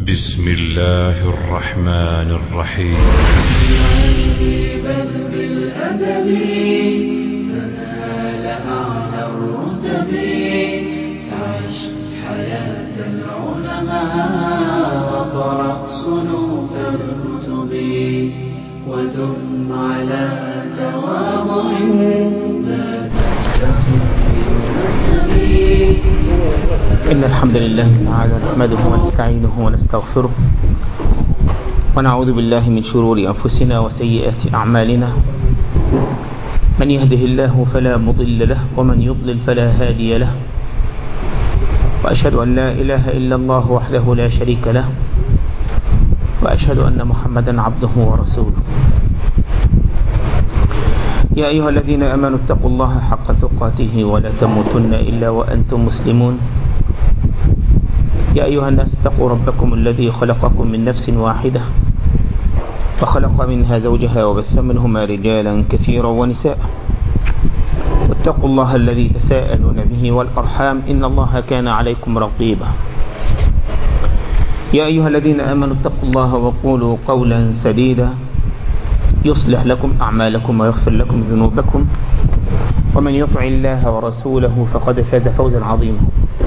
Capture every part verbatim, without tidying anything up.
بسم الله الرحمن الرحيم. بل بالأدب تنال أعلى الرتب، عش حياة العلماء وقرأ صنوف الكتب، ودم على تواضع لا تفتخر بالنسب. إن الحمد لله تعالى نحمده ونستعينه ونستغفره، ونعوذ بالله من شرور أنفسنا وسيئات أعمالنا. من يهده الله فلا مضل له، ومن يضلل فلا هادي له. وأشهد أن لا إله إلا الله وحده لا شريك له، وأشهد أن محمدا عبده ورسوله. يا أيها الذين آمنوا اتقوا الله حق تقاته ولا تموتن إلا وأنتم مسلمون. يا أيها الناس اتقوا ربكم الذي خلقكم من نفس واحدة، فخلق منها زوجها وبث منهما رجالا كثيرا ونساء. واتقوا الله الذي تساءلون به والأرحام، إن الله كان عليكم رقيبا. يا أيها الذين آمنوا اتقوا الله وقولوا قولا سديدا يصلح لكم أعمالكم ويغفر لكم ذنوبكم، ومن يطع الله ورسوله فقد فاز فوزا عظيما.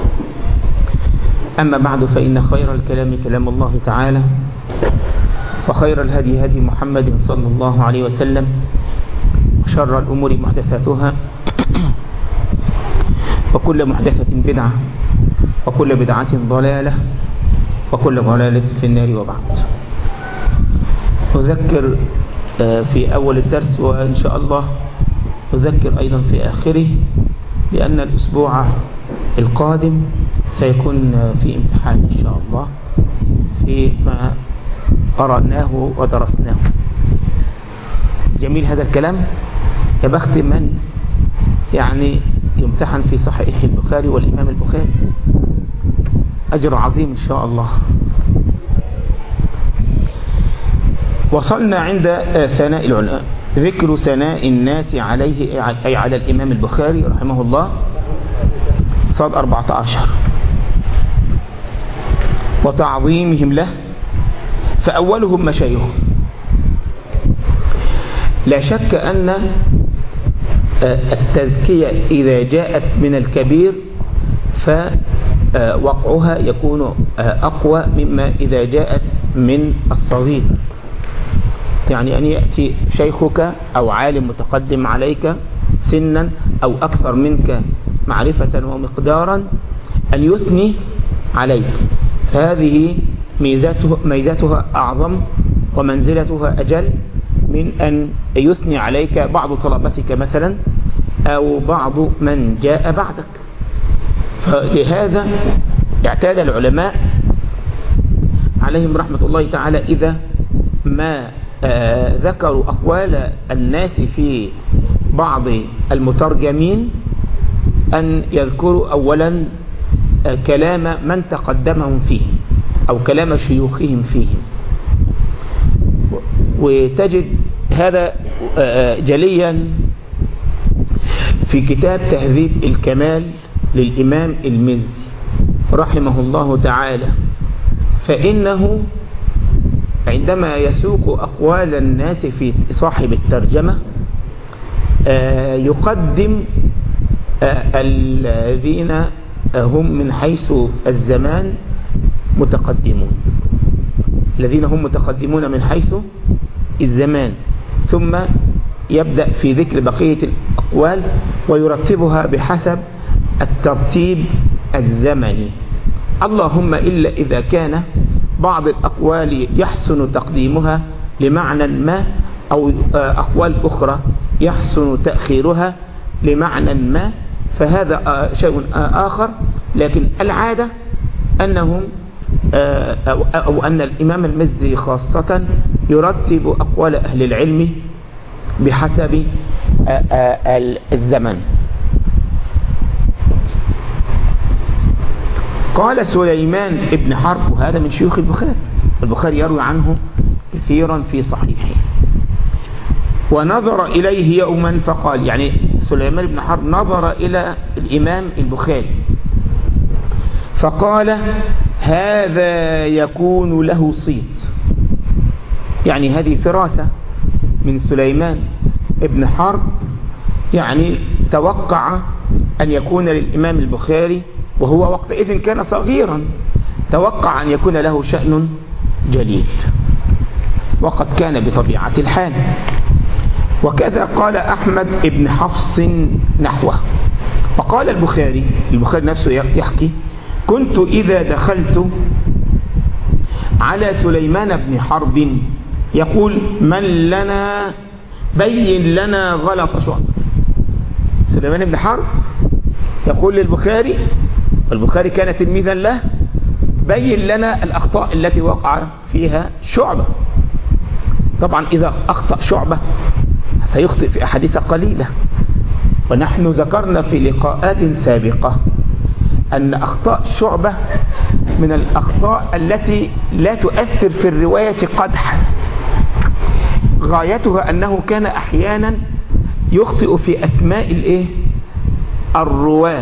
أما بعد، فإن خير الكلام كلام الله تعالى، وخير الهدي هدي محمد صلى الله عليه وسلم، وشر الأمور محدثاتها، وكل محدثة بدعة، وكل بدعة ضلالة، وكل ضلالة في النار. وبعد، أذكر في أول الدرس، وإن شاء الله أذكر أيضا في آخره، بأن الأسبوع القادم سيكون في امتحان إن شاء الله فيما قرأناه ودرسناه. جميل هذا الكلام. يا بخت من يعني يمتحن في صحيح البخاري والإمام البخاري، أجر عظيم إن شاء الله. وصلنا عند ثناء العلماء، ذكر ثناء الناس عليه أي على الإمام البخاري رحمه الله، صاد أربعة عشر، وتعظيمهم له، فأولهم مشايخه. لا شك أن التزكية إذا جاءت من الكبير فوقعها يكون أقوى مما إذا جاءت من الصغير. يعني أن يأتي شيخك أو عالم متقدم عليك سنا أو أكثر منك معرفة ومقدارا أن يثني عليك، فهذه ميزاته ميزاتها أعظم ومنزلتها أجل من أن يثني عليك بعض طلبتك مثلا أو بعض من جاء بعدك. فلهذا اعتاد العلماء عليهم رحمة الله تعالى إذا ما آه ذكروا أقوال الناس في بعض المترجمين أن يذكروا أولا آه كلام من تقدمهم فيه أو كلام شيوخهم فيه. وتجد هذا آه جليا في كتاب تهذيب الكمال للإمام المزي رحمه الله تعالى، فإنه عندما يسوق أقوال الناس في صاحب الترجمة آه يقدم آه الذين هم من حيث الزمان متقدمون، الذين هم متقدمون من حيث الزمان، ثم يبدأ في ذكر بقية الأقوال ويرتبها بحسب الترتيب الزمني، اللهم إلا إذا كان بعض الأقوال يحسن تقديمها لمعنى ما، أو أقوال أخرى يحسن تأخيرها لمعنى ما، فهذا شيء آخر. لكن العادة أنهم أو أن الإمام المزي خاصة يرتب أقوال أهل العلم بحسب الزمن. قال سليمان ابن حرب، وهذا من شيوخ البخاري، البخاري يروي عنه كثيرا في صحيحه، ونظر إليه يوما فقال، يعني سليمان بن حرب نظر إلى الإمام البخاري فقال: هذا يكون له صيت، يعني هذه فراسة من سليمان ابن حرب، يعني توقع أن يكون للإمام البخاري، وهو وقتئذ كان صغيرا، توقع أن يكون له شأن جليل، وقد كان بطبيعة الحال. وكذا قال أحمد ابن حفص نحوه. وقال البخاري، البخاري نفسه يحكي: كنت إذا دخلت على سليمان بن حرب يقول: من لنا بين لنا غلط شعب. سليمان بن حرب يقول للبخاري، والبخاري كان تلميذا له: بين لنا الأخطاء التي وقع فيها شعبة. طبعا إذا أخطأ شعبة سيخطئ في أحاديث قليلة، ونحن ذكرنا في لقاءات سابقة أن أخطاء شعبة من الأخطاء التي لا تؤثر في الرواية قدحا، غايتها أنه كان أحيانا يخطئ في أسماء الإيه؟ الرواة.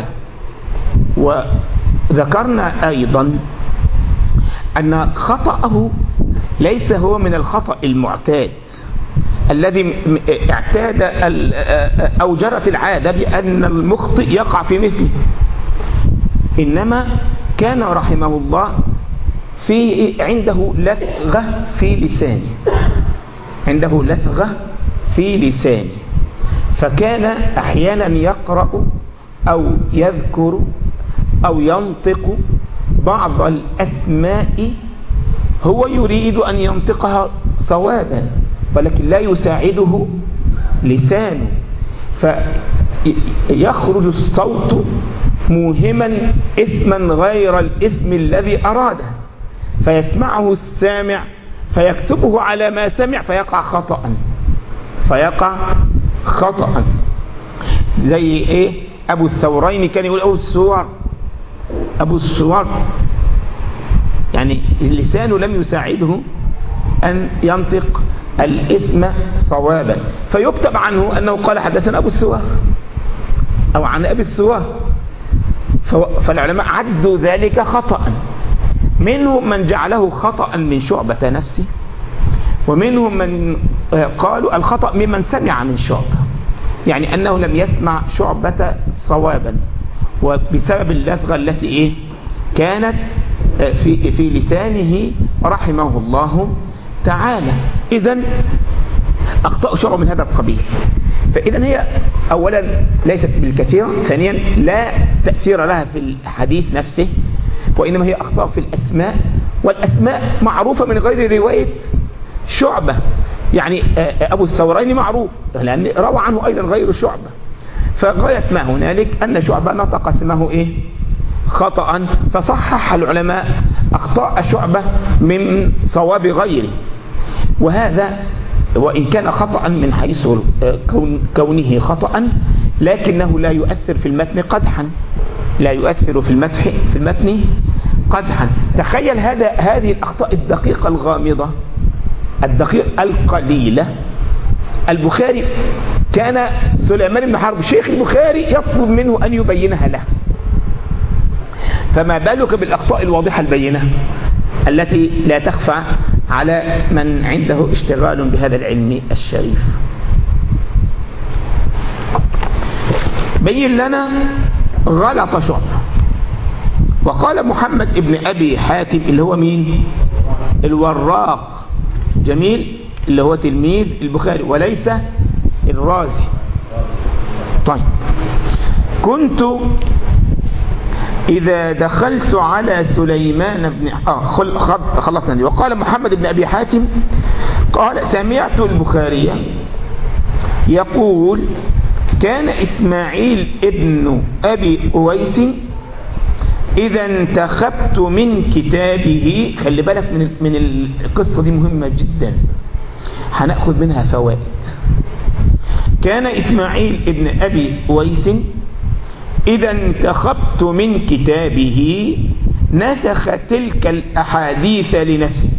وذكرنا أيضا أن خطأه ليس هو من الخطأ المعتاد الذي اعتاد أو جرت العادة بأن المخطئ يقع في مثله، إنما كان رحمه الله في عنده لثغة في لسانه، عنده لثغة في لسانه، فكان أحيانا يقرأ أو يذكر أو ينطق بعض الأسماء هو يريد أن ينطقها صوابا، ولكن لا يساعده لسانه، فيخرج الصوت موهما اسما غير الاسم الذي أراده، فيسمعه السامع فيكتبه على ما سمع فيقع خطأ فيقع خطأ زي ايه؟ أبو الثورين كان يقول أبو السور، أبو السور، يعني لسانه لم يساعده أن ينطق الاسم صوابا، فيكتب عنه أنه قال حدثنا أبو السور أو عن أبي السور، فالعلماء عدوا ذلك خطأ. منهم من جعله خطأ من شعبة نفسه، ومنهم من قالوا الخطأ ممن سمع من شعبة، يعني أنه لم يسمع شعبة صوابا، وبسبب اللثغة التي إيه كانت في, في لسانه رحمه الله تعالى. إذن أخطاء شعبة من هذا القبيل، فإذن هي أولا ليست بالكثير، ثانيا لا تأثير لها في الحديث نفسه، وإنما هي أخطاء في الأسماء، والأسماء معروفة من غير رواية شعبة، يعني أبو الثورين معروف لأن روى عنه أيضا غير شعبة، فغاية ما هنالك أن شعبة نطق اسمه إيه خطأ، فصحح العلماء أخطاء شعبة من صواب غيره. وهذا وإن كان خطأ من حيث كونه خطأ، لكنه لا يؤثر في المتن قدحا، لا يؤثر في المدح في المتن قدحا. تخيل هذا هذه الأخطاء الدقيقة الغامضة الدقيقة القليلة. البخاري كان سليمان بن حرب شيخ البخاري يطلب منه أن يبينها له، فما بالك بالأخطاء الواضحة البينة التي لا تخفى على من عنده اشتغال بهذا العلم الشريف. بين لنا غلط شعبة. وقال محمد ابن أبي حاتم اللي هو مين؟ الوراق، جميل، اللي هو تلميذ البخاري وليس الرازي. طيب، كنت إذا دخلت على سليمان بن آه خلصنا دي. وقال محمد بن أبي حاتم قال سمعت البخاري يقول كان إسماعيل ابن أبي أويس إذا انتخبت من كتابه، خلي بالك من من القصة دي مهمة جدا هنأخذ منها فوائد. كان إسماعيل ابن أبي أويس إذا انتخبت من كتابه نسخ تلك الأحاديث لنفسه،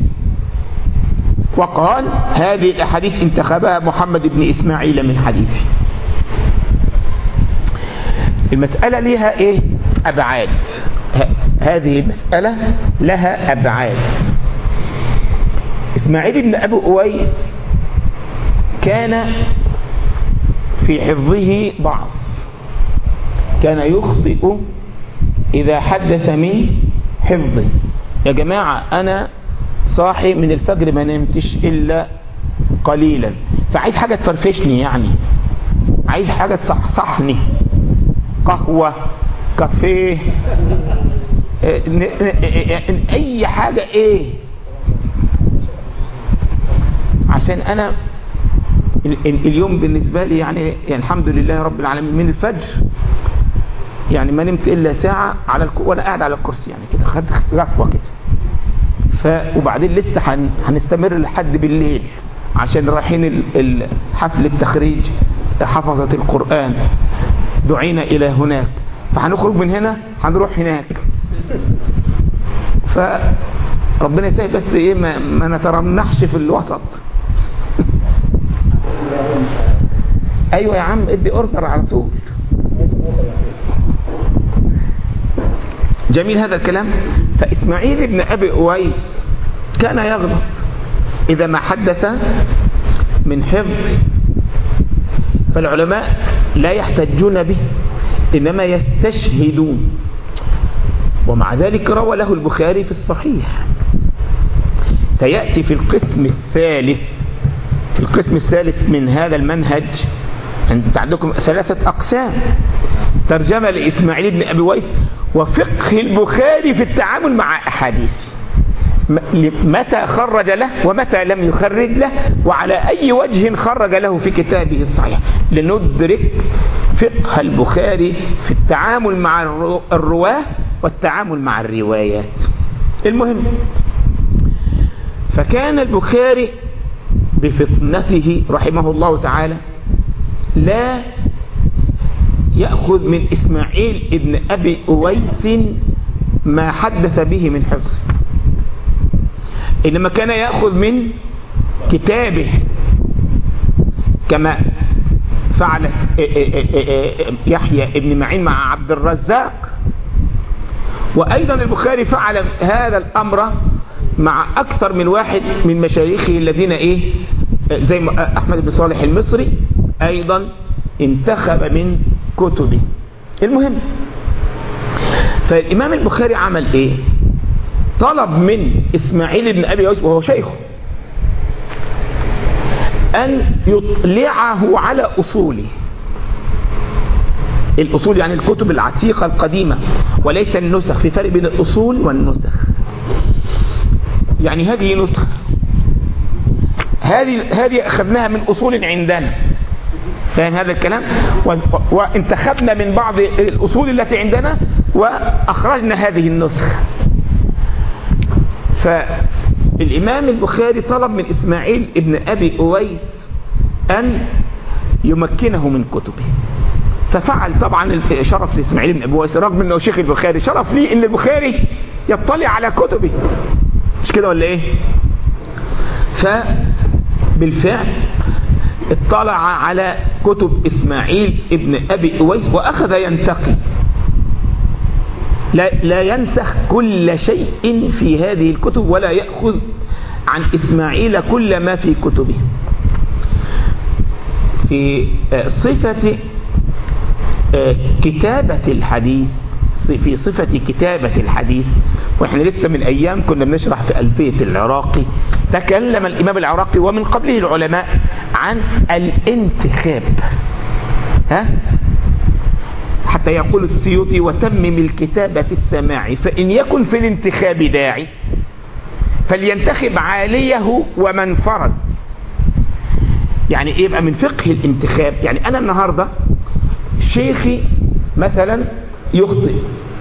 وقال هذه الأحاديث انتخبها محمد بن إسماعيل من حديثه. المسألة لها إيه؟ أبعاد. هذه المسألة لها أبعاد. إسماعيل بن أبي أويس كان في حفظه ضعف، كان يخطئ إذا حدث من حفظه. يا جماعة أنا صاحي من الفجر ما نمتش إلا قليلا، فعايز حاجة تفرفشني، يعني عايز حاجة تصحصحني، قهوة، كافيه، أي حاجة، إيه، عشان أنا اليوم بالنسبة لي يعني, يعني الحمد لله رب العالمين من الفجر يعني ما نمت إلا ساعة على الك... وأنا قاعد على الكرسي يعني كده، خد غفوة كده. ف... وبعدين لسه هن... هنستمر لحد بالليل عشان رايحين ال... حفل التخريج حفظة القرآن، دعينا إلى هناك، فهنخرج من هنا هنروح هناك. فربنا يسهل بس إيه ما, ما نترنحش في الوسط. أيوة يا عم ادي اوردر على طول. جميل هذا الكلام. فإسماعيل بن أبي أويس كان يغلط إذا ما حدث من حفظ، فالعلماء لا يحتجون به إنما يستشهدون. ومع ذلك روى له البخاري في الصحيح. سيأتي في القسم الثالث في القسم الثالث من هذا المنهج، أنت عندكم ثلاثة أقسام: ترجمة لإسماعيل بن أبي أويس، وفقه البخاري في التعامل مع أحاديث، متى خرج له ومتى لم يخرج له، وعلى أي وجه خرج له في كتابه الصحيح، لندرك فقه البخاري في التعامل مع الرواه والتعامل مع الروايات. المهم، فكان البخاري بفطنته رحمه الله تعالى لا يأخذ من إسماعيل ابن أبي أويس ما حدث به من حفظ، إنما كان يأخذ من كتابه كما فعل يحيى ابن معين مع عبد الرزاق. وأيضا البخاري فعل هذا الأمر مع أكثر من واحد من مشايخه الذين إيه زي أحمد بن صالح المصري أيضا انتخب من كتبه. المهم، فالإمام البخاري عمل إيه؟ طلب من إسماعيل بن أبي أويس وهو شيخه أن يطلعه على أصوله. الأصول يعني الكتب العتيقة القديمة وليس النسخ، في فرق بين الأصول والنسخ. يعني هذه نسخة، هذه هذه أخذناها من أصول عندنا، فاهم هذا الكلام؟ وانتخبنا من بعض الأصول التي عندنا وأخرجنا هذه النسخة. فالإمام البخاري طلب من إسماعيل ابن أبي أويس أن يمكنه من كتبه، ففعل. طبعا شرف لإسماعيل بن أبي أويس رغم أنه شيخ البخاري، شرف لي أن البخاري يطلع على كتبه، مش كده ولا إيه؟ فبالفعل اطلع على كتب إسماعيل ابن أبي أويس وأخذ ينتقي، لا, لا ينسخ كل شيء في هذه الكتب ولا يأخذ عن إسماعيل كل ما في كتبه. في صفة كتابة الحديث، في صفة كتابة الحديث، وإحنا لسه من أيام كنا بنشرح في ألفية العراقي، تكلم الإمام العراقي ومن قبله العلماء عن الانتخاب، ها؟ حتى يقول السيوطي: وتمم الكتابة في السماع، فإن يكن في الانتخاب داعي فلينتخب عاليه ومن فرد. يعني إيه يبقى من فقه الانتخاب؟ يعني أنا النهاردة شيخي مثلا يخطئ،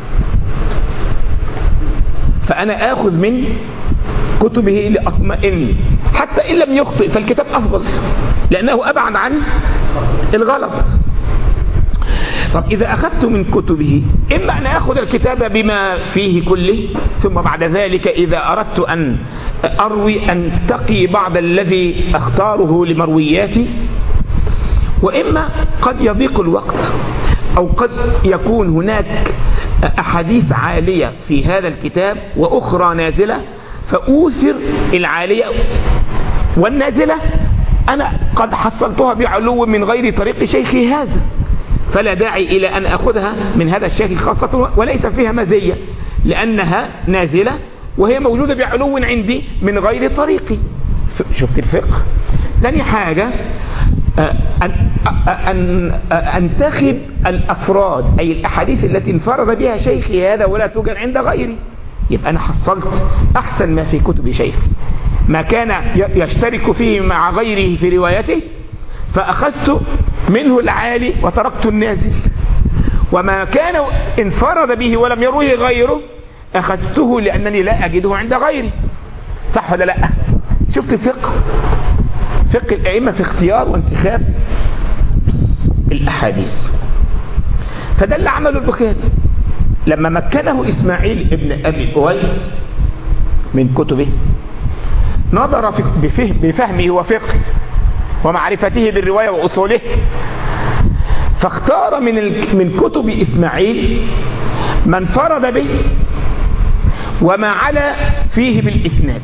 فأنا آخذ من كتبه لأطمئن، حتى إن لم يخطئ فالكتاب أفضل لأنه أبعد عن الغلط. طب إذا أخذت من كتبه، إما أن أخذ الكتاب بما فيه كله، ثم بعد ذلك إذا أردت أن أروي أنتقي بعض الذي أختاره لمروياتي، وإما قد يضيق الوقت أو قد يكون هناك أحاديث عالية في هذا الكتاب وأخرى نازلة، فأوثر العالية والنازلة أنا قد حصلتها بعلو من غير طريق شيخي هذا، فلا داعي إلى أن أخذها من هذا الشيخ خاصة وليس فيها مزية، لأنها نازلة وهي موجودة بعلو عندي من غير طريقي. شفت الفقه؟ ثاني حاجة أن أن أنتخب الأفراد أي الأحاديث التي انفرد بها شيخي هذا ولا توجد عند غيري، يبقى أنا حصلت أحسن ما في كتب شيخي، ما كان يشترك فيه مع غيره في روايته فأخذت منه العالي وتركت النازل، وما كان انفرد به ولم يروه غيره أخذته لأنني لا أجده عند غيري. صح ولا لا؟ شفت الفقه؟ فقه الأئمة في اختيار وانتخاب الأحاديث. فده اللي عمله البخاري لما مكنه إسماعيل ابن أبي أويس من كتبه، نظر بفهمه وفقه ومعرفته بالرواية وأصوله، فاختار من من كتب إسماعيل من فرد به وما علا فيه بالإسناد.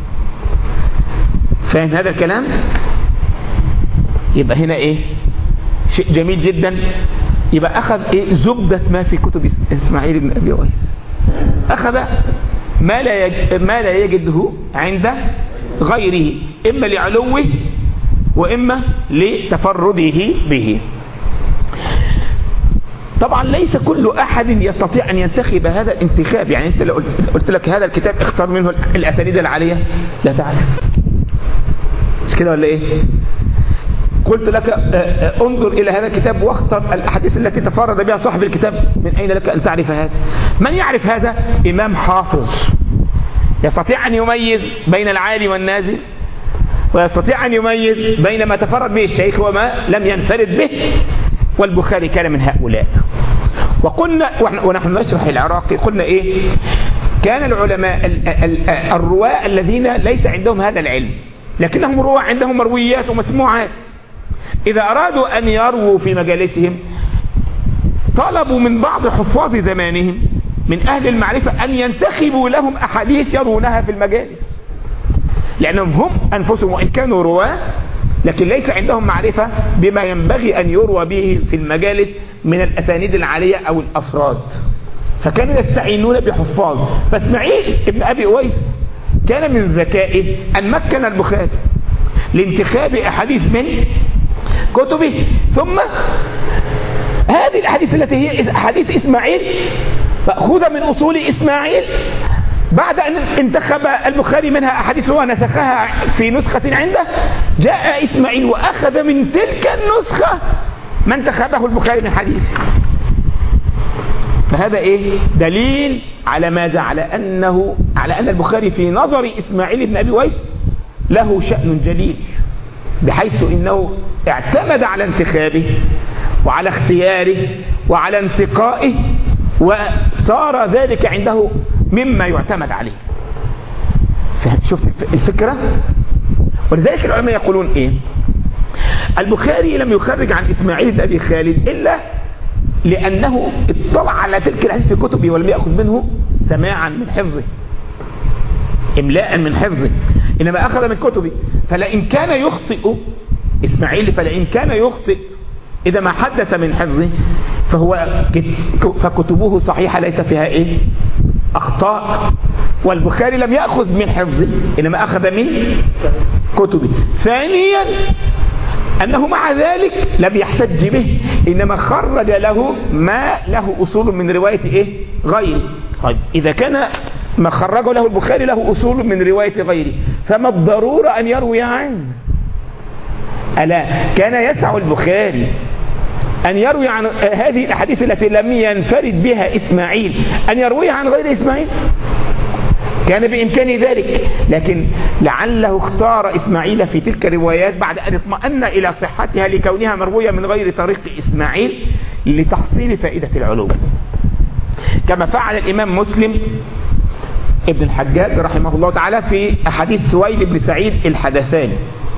فاهم هذا الكلام؟ يبقى هنا ايه؟ شيء جميل جدا. يبقى اخذ ايه؟ زبدة ما في كتب اسماعيل بن ابي اويس، اخذ ما لا يجد ما لا يجده عند غيره، اما لعلوه واما لتفرده به. طبعا ليس كل احد يستطيع ان ينتخب هذا الانتخاب. يعني انت لو قلت لك هذا الكتاب اختار منه الاسانيد العالية لا تعرف، مش كده ولا ايه؟ قلت لك انظر الى هذا الكتاب واختر الاحاديث التي تفرد بها صاحب الكتاب، من اين لك ان تعرف هذا؟ من يعرف هذا؟ امام حافظ يستطيع ان يميز بين العالي والنازل، ويستطيع ان يميز بين ما تفرد به الشيخ وما لم ينفرد به، والبخاري كان من هؤلاء. وقلنا ونحن نشرح العراقي قلنا ايه؟ كان العلماء الرواة الذين ليس عندهم هذا العلم لكنهم رواة عندهم مرويات ومسموعات، إذا أرادوا أن يرووا في مجالسهم طلبوا من بعض حفاظ زمانهم من أهل المعرفة أن ينتخبوا لهم أحاديث يرونها في المجالس، لأنهم هم أنفسهم وإن كانوا رواة لكن ليس عندهم معرفة بما ينبغي أن يروى به في المجالس من الأسانيد العالية أو الأفراد، فكانوا يستعينون بحفاظ. فاسماعيل ابن أبي أويس كان من ذكائه أن مكن البخاري لانتخاب أحاديث من كتبه، ثم هذه الأحاديث التي هي أحاديث إسماعيل مأخوذة من أصول إسماعيل، بعد أن انتخب البخاري منها أحاديث ونسخها في نسخة عنده، جاء إسماعيل وأخذ من تلك النسخة ما انتخبه البخاري من حديث. فهذا إيه؟ دليل على ماذا؟ على أنه على أن البخاري في نظر إسماعيل بن أبي أويس له شأن جليل، بحيث إنه اعتمد على انتخابه وعلى اختياره وعلى انتقائه، وصار ذلك عنده مما يعتمد عليه. شفت الفكرة؟ ولذلك العلماء يقولون إيه؟ البخاري لم يخرج عن إسماعيل بن أبي خالد إلا لأنه اطلع على تلك الحديث في كتبه ولم يأخذ منه سماعا من حفظه، إملاء من حفظه، إنما أخذ من كتبه. فلئن كان يخطئ إسماعيل فلئن كان يخطئ إذا ما حدث من حفظه فهو فكتبه صحيحة ليس فيها إيه؟ أخطاء. والبخاري لم يأخذ من حفظه إنما أخذ من كتبه. ثانيا أنه مع ذلك لم يحتج به، إنما خرج له ما له أصول من رواية إيه؟ غيره. طيب إذا كان ما خرجه له البخاري له أصول من رواية غيره، فما الضرورة أن يروي عنه؟ ألا كان يسع البخاري أن يروي عن هذه الأحاديث التي لم ينفرد بها إسماعيل أن يرويها عن غير إسماعيل؟ كان بإمكانه ذلك، لكن لعله اختار إسماعيل في تلك الروايات بعد أن اطمأن إلى صحتها لكونها مروية من غير طريق إسماعيل لتحصيل فائدة العلوم، كما فعل الإمام مسلم ابن الحجاج رحمه الله تعالى في أحاديث سويد بن سعيد الحدثاني.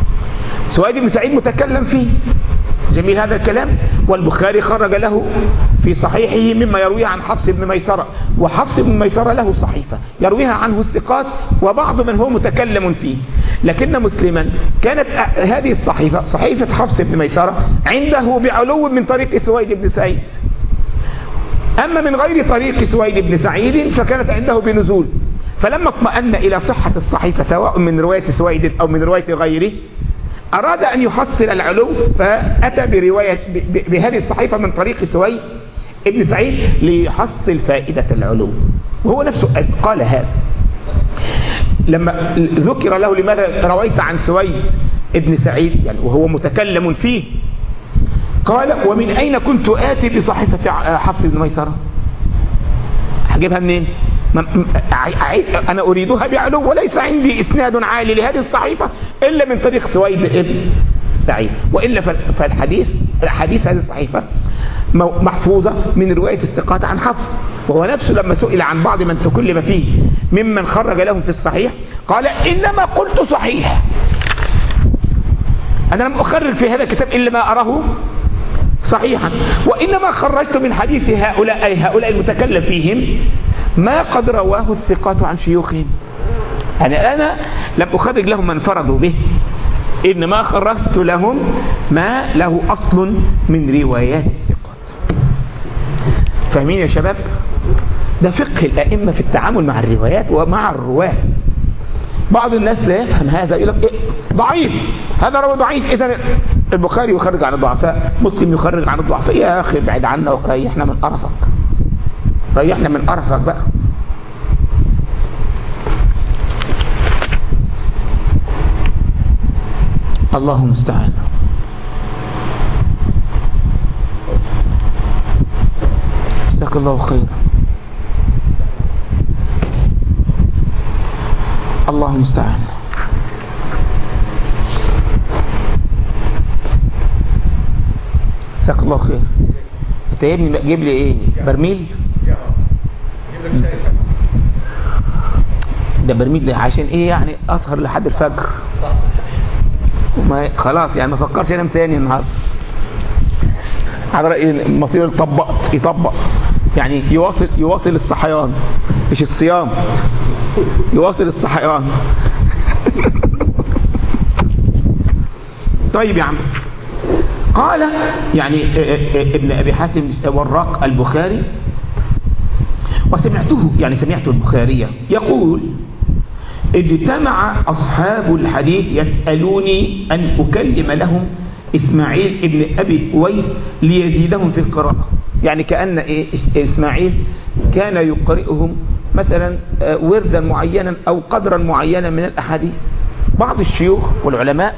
سويد بن سعيد متكلم فيه، جميل هذا الكلام، والبخاري خرج له في صحيحه مما يرويه عن حفص بن ميسرة، وحفص بن ميسرة له صحيفة يرويها عنه الثقات وبعض من هو متكلم فيه، لكن مسلما كانت هذه الصحيفة صحيفة حفص بن ميسرة عنده بعلو من طريق سويد بن سعيد، أما من غير طريق سويد بن سعيد فكانت عنده بنزول. فلما اطمأن إلى صحة الصحيفة سواء من رواية سويد أو من رواية غيره أراد أن يحصل العلو، فأتى برواية بهذه الصحيفة من طريق سويد ابن سعيد ليحصل فائدة العلو. وهو نفسه قال هذا لما ذكر له لماذا رويت عن سويد ابن سعيد يعني وهو متكلم فيه، قال ومن أين كنت آتي بصحيفة حفص بن ميسرة؟ هجيبها منين؟ أنا أريدها بعلو وليس عندي إسناد عالي لهذه الصحيفة إلا من طريق سويد ابن سعيد، وإلا فالحديث الحديث هذه الصحيفة محفوظة من رواية الثقات عن حفص. وهو نفسه لما سئل عن بعض من تكلم فيه ممن خرج لهم في الصحيح قال إنما قلت صحيح، أنا لم أخرج في هذا الكتاب إلا ما أراه صحيحا، وإنما خرجت من حديث هؤلاء أي هؤلاء المتكلم فيهم ما قد رواه الثقات عن شيوخهم. أنا أنا لم أخرج لهم من فرضوا به، إنما خرجت لهم ما له أصل من روايات الثقات. فاهمين يا شباب؟ ده فقه الأئمة في التعامل مع الروايات ومع الرواة. بعض الناس لا يفهم هذا، يقول لك إيه ضعيف، هذا روى ضعيف، إذا البخاري يخرج عن الضعفاء، مسلم يخرج عن الضعفاء. يا أخي ابعد عنا وريحنا من قرفك، ريحنا من قرفك بقى. الله المستعان. جزاك الله خير. الله المستعان. جزاك الله خير. انت يا ابني جيب لي ايه؟ برميل؟ ده برميل ده عشان ايه يعني؟ اسهر لحد الفجر ما خلاص يعني ما فكرش انام تاني النهارده. على رأي المصير يطبق يطبق يعني يواصل يواصل الصحيان مش الصيام، يواصل الصحيان. طيب يا عم، قال يعني ابن أبي حاتم وراق البخاري، وسمعته يعني سمعت البخاري يقول اجتمع أصحاب الحديث يسألوني أن أكلم لهم إسماعيل ابن أبي أويس ليزيدهم في القراءة. يعني كأن إيه إسماعيل كان يقرئهم مثلا وردا معينا أو قدرا معينا من الأحاديث. بعض الشيوخ والعلماء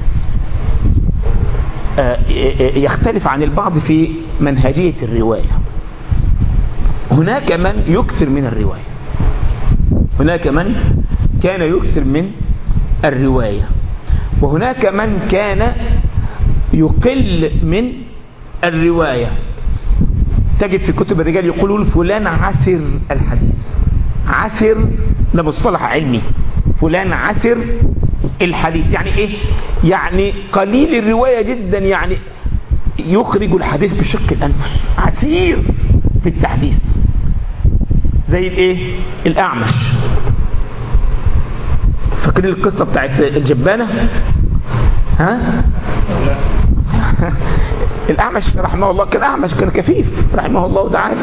يختلف عن البعض في منهجية الرواية. هناك من يكثر من الرواية، هناك من كان يكثر من الرواية، وهناك من كان يقل من الرواية. تجد في كتب الرجال يقولون فلان عسر الحديث. عسر ده مصطلح علمي، فلان عسر الحديث يعني ايه؟ يعني قليل الرواية جدا، يعني يخرج الحديث بشق الأنفس، عسير في التحديث. زي الايه؟ الأعمش. فاكرين القصة بتاعت الجبانة؟ ها؟ الأعمش رحمه الله كان أعمش، كان كفيف رحمه الله تعالى.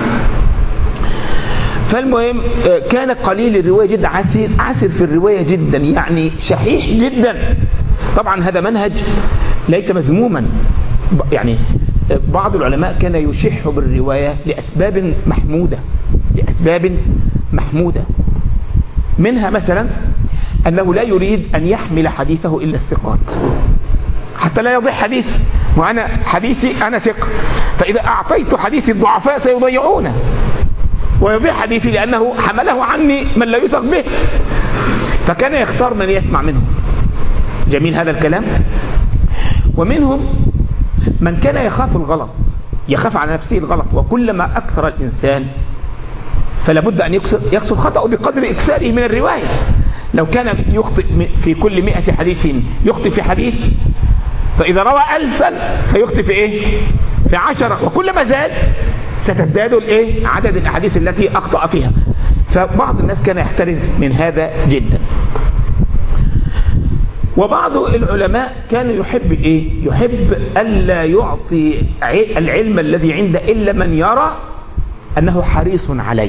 فالمهم كان قليل الرواية جدا، عسير عسر في الرواية جدا، يعني شحيح جدا. طبعا هذا منهج ليس مذموما، يعني بعض العلماء كان يشح بالرواية لأسباب محمودة، لأسباب محمودة منها مثلا أنه لا يريد أن يحمل حديثه إلا الثقات حتى لا يضيع حديث، وأنا حديثي أنا ثقة، فإذا أعطيت حديثي الضعفاء سيضيعونه ويضيع حديثي لأنه حمله عني من لا يثق به، فكان يختار من يسمع منه. جميل هذا الكلام. ومنهم من كان يخاف الغلط، يخاف على نفسه الغلط، وكلما أكثر الإنسان فلا بد أن يقصد خطأه بقدر إكثاره من الرواية. لو كان يخطئ في كل مئة حديث يخطئ في حديث، فإذا روى ألفا فيخطئ في إيه؟ في عشرة، وكلما زاد ستزداد الايه عدد الاحاديث التي اخطأ فيها. فبعض الناس كان يحترز من هذا جدا. وبعض العلماء كان يحب ايه يحب الا يعطي العلم الذي عنده الا من يرى انه حريص عليه.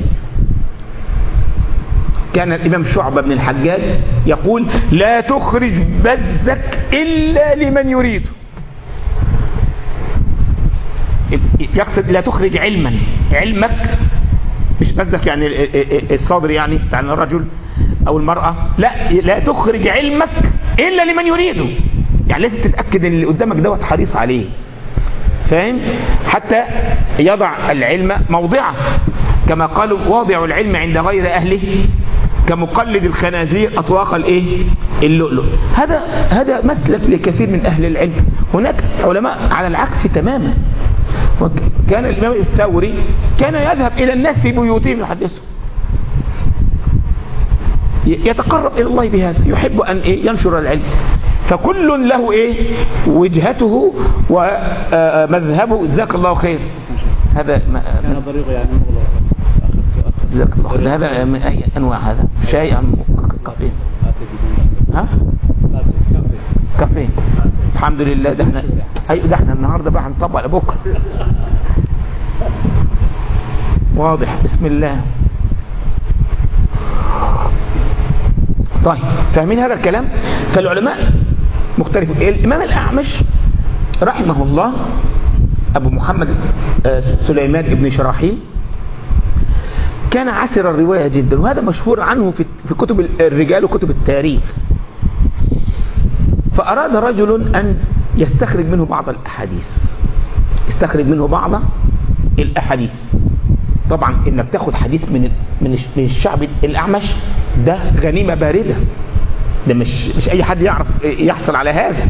كان الامام شعبة بن الحجاج يقول لا تخرج بزك الا لمن يريده. يقصد لا تخرج علما، علمك مش بزك يعني الصدر يعني بتاع الرجل او المرأة، لا لا تخرج علمك الا لمن يريده. يعني لازم تتأكد ان اللي قدامك دوت حريص عليه، فاهم؟ حتى يضع العلم موضعه، كما قالوا واضع العلم عند غير اهله كمقلد الخنازير اطواق الايه اللؤلؤ. هذا هذا مسلك لكثير من اهل العلم. هناك علماء على العكس تماما. وكان الامام الثوري كان يذهب الى الناس في بيوتهم يحدثهم، يتقرب الى الله بهذا، يحب ان إيه ينشر العلم. فكل له ايه وجهته ومذهبه. جزاك الله خير. هذا كان طريقه يعني جزاك الله خير. هذا من اي انواع؟ هذا شاي ام كافيه؟ ها كافيه. الحمد لله. ده احنا ايوه ده احنا النهارده بقى هنطبق لبكره. واضح. بسم الله. طيب فاهمين هذا الكلام؟ فالعلماء مختلفون. الامام الاعمش رحمه الله ابو محمد سليمان ابن شراحيل كان عسر الرواية جدا، وهذا مشهور عنه في كتب الرجال وكتب التاريخ. فأراد رجل أن يستخرج منه بعض الأحاديث، يستخرج منه بعض الأحاديث. طبعا إنك تاخد حديث من من الشعب الأعمش ده غنيمة باردة، ده مش مش أي حد يعرف يحصل على هذا.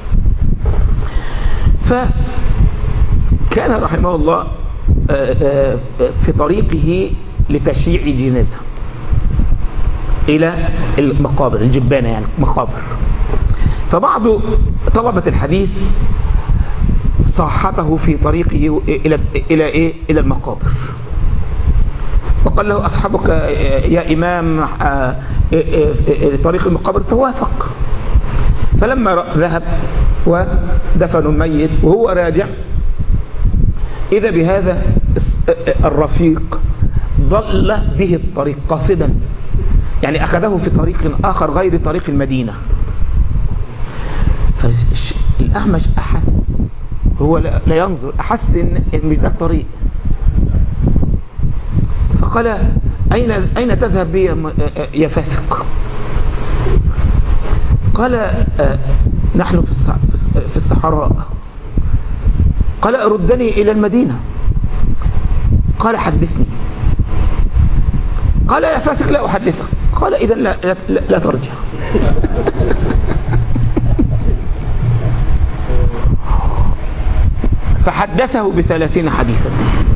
فكان رحمه الله في طريقه لتشييع جنازة إلى المقابر، الجبانة يعني مقابر. فبعض طلبة الحديث صاحبه في طريقه إلى إلى إيه إلى المقابر، وقال له أصحابك يا إمام طريق المقابر، فوافق. فلما ذهب ودفنوا الميت وهو راجع إذا بهذا الرفيق ضل به الطريق قاصدا، يعني أخذه في طريق آخر غير طريق المدينة. فالأعمش أحس، هو لا ينظر، أحس إن مش ده الطريق. فقال أين أين تذهب بي يا فاسق؟ قال نحن في الصحراء. قال ردني إلى المدينة. قال حدثني. قال يا فاسق لا أحدثك. قال إذا لا, لا, لا, لا ترجع. فحدثه بثلاثين حديثا،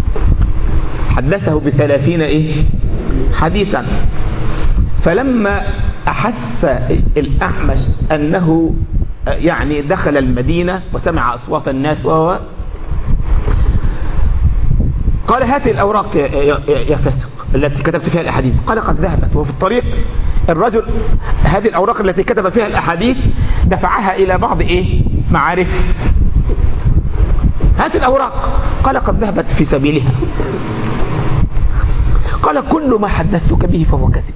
حدثه بثلاثين إيه حديثا. فلما أحس الأعمش أنه يعني دخل المدينة وسمع أصوات الناس وهو قال هات الأوراق يا فاسق التي كتبت فيها الأحاديث. قال قد ذهبت. وفي الطريق الرجل هذه الأوراق التي كتب فيها الأحاديث دفعها إلى بعض إيه معارف. هات الأوراق. قال قد ذهبت في سبيلها. قال كل ما حدثتك به فهو كذب.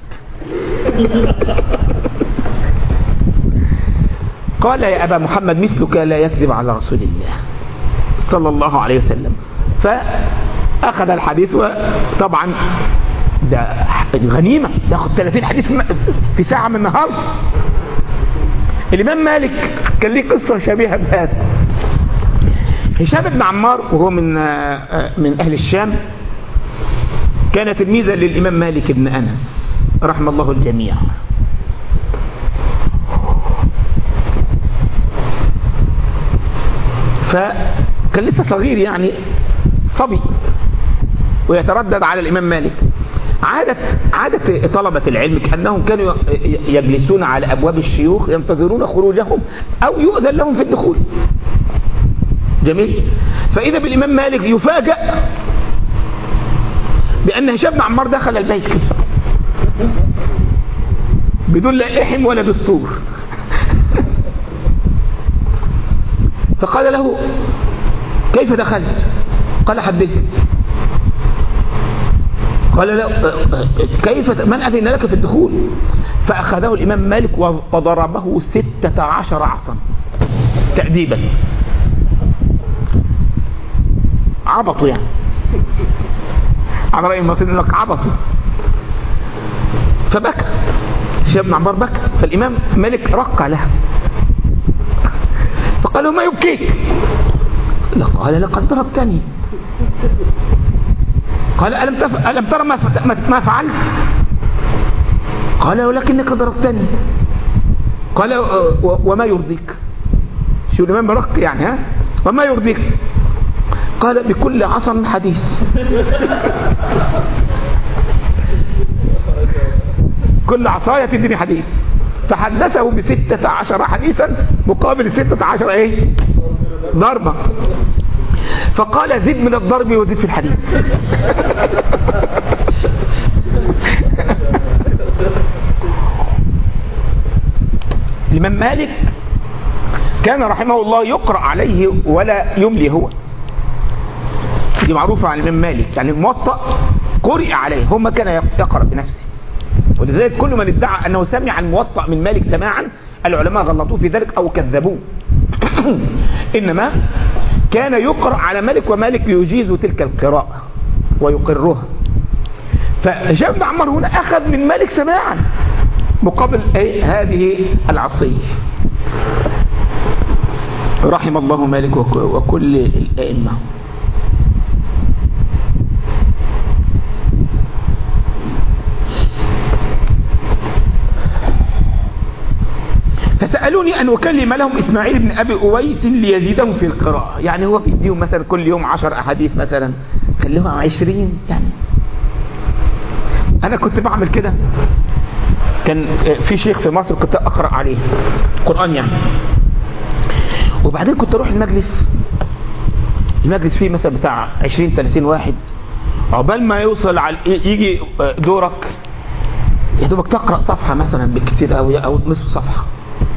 قال يا أبا محمد مثلك لا يكذب على رسول الله صلى الله عليه وسلم. فأخذ الحديث، وطبعا ده غنيمة، ياخد ثلاثين حديث في ساعة من النهار. الإمام مالك كان ليه قصة شبيهة بهذا. هشام بن عمار وهو من من أهل الشام كان تلميذا للإمام مالك بن أنس رحمه الله الجميع. فكان لسه صغير يعني صبي ويتردد على الإمام مالك. عادة عادة طلبة العلم كأنهم كانوا يجلسون على أبواب الشيوخ ينتظرون خروجهم أو يؤذن لهم في الدخول. جميل. فإذا بالإمام مالك يفاجأ لأن هشام بن عمار دخل البيت كده بدون لا إحم ولا دستور. فقال له كيف دخلت؟ قال حدثني. قال له كيف من أذن لك في الدخول؟ فأخذه الإمام مالك وضربه ستة عشر عصا تأديبا، عبطوا يعني على رأي المصريين لك عبطوا. فبكى هشام بن عمار بكى، فالإمام مالك رق له فقال له ما يبكيك؟ قال لقد ضربتني. قال ألم, تف... ألم ترى ما, ف... ما فعلت؟ قال ولكنك ضربتني. قال و... وما يرضيك؟ شو الإمام برق يعني ها؟ وما يرضيك؟ قال بكل عصا حديث. كل عصاية تديني حديث. فحدثه بستة عشر حديثا مقابل ستة عشر ايه ضربة. فقال زد من الضرب وزد في الحديث. الإمام مالك كان رحمه الله يقرأ عليه ولا يملي هو، دي معروفة عن الإمام مالك، يعني الموطأ قرئ عليه، هم كان يقرأ بنفسه. ولذلك كل من ادعى أنه سمع الموطأ من مالك سماعا العلماء غلطوه في ذلك أو كذبوه. إنما كان يقرأ على مالك ومالك يجيز تلك القراءة ويقرها. فهشام بن عمار هنا أخذ من مالك سماعا مقابل أي هذه العصية. رحم الله مالك وكل الأئمة. فسألوني أن أكلم لهم إسماعيل بن أبي أويس ليزيدهم في القراءة. يعني هو بيديهم مثلا كل يوم عشر أحاديث مثلا، خليهم عشرين. يعني أنا كنت بعمل كده، كان في شيخ في مصر كنت أقرأ عليه قرآن يعني، وبعدين كنت أروح المجلس المجلس فيه مثلا بتاع عشرين ثلاثين واحد، عقبال ما يوصل على يجي دورك يا دوبك تقرأ صفحة مثلا بالكثير أو أو نصف صفحة.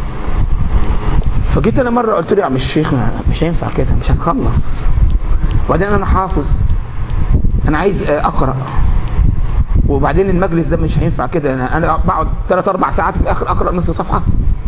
فجيت انا مره قلت له يا عم الشيخ مش هينفع كده، مش هنخلص، وبعدين انا حافظ، انا عايز اقرا، وبعدين المجلس ده مش هينفع كده، انا انا بقعد ثلاث اربع ساعات في الاخر اقرا نص صفحه،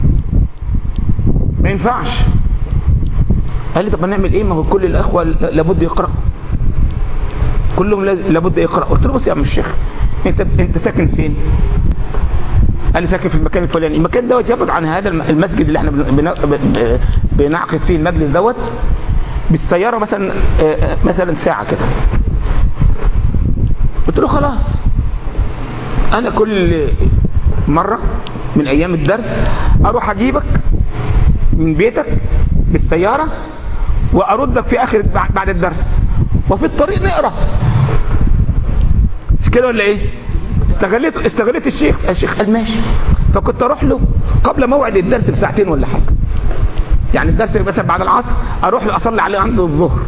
ما ينفعش. قال لي طب هنعمل ايه؟ ما هو كل الاخوه لابد يقرا، كلهم لابد يقرا. قلت له بص يا عم الشيخ، انت انت ساكن فين؟ قال لي ساكن في المكان الفلاني. المكان دوت يبعد عن هذا المسجد اللي احنا بنعقد فيه المجلس دوت بالسياره مثلا مثلا ساعه كده. قلت له خلاص، انا كل مره من ايام الدرس اروح اجيبك من بيتك بالسياره واردك في اخر بعد الدرس، وفي الطريق نقرا. مش كده ولا ايه؟ استغليت استغليت الشيخ الشيخ قال ماشي. فكنت اروح له قبل موعد الدرس بساعتين ولا حاجه، يعني الدرس مثلا بعد العصر اروح له اصلي عليه عنده الظهر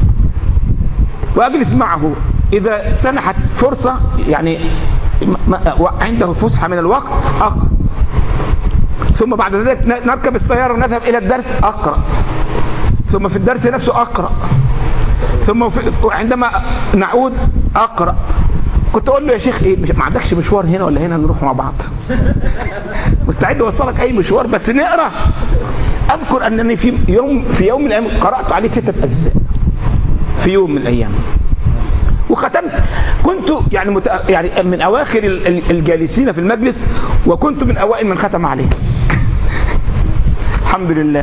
واجلس معه، اذا سنحت فرصه يعني عنده فسحه من الوقت اقرا، ثم بعد ذلك نركب السياره ونذهب الى الدرس اقرا، ثم في الدرس نفسه اقرا، ثم عندما نعود اقرا. كنت اقول له يا شيخ ايه، مش ما عندكش مشوار هنا ولا هنا نروح مع بعض؟ مستعد اوصلك اي مشوار بس نقرا. اذكر انني في يوم في يوم من الايام قرات عليه ستة اجزاء في يوم من الايام وختمت. كنت يعني مت... يعني من اواخر الجالسين في المجلس، وكنت من اوائل من ختم عليه. الحمد لله.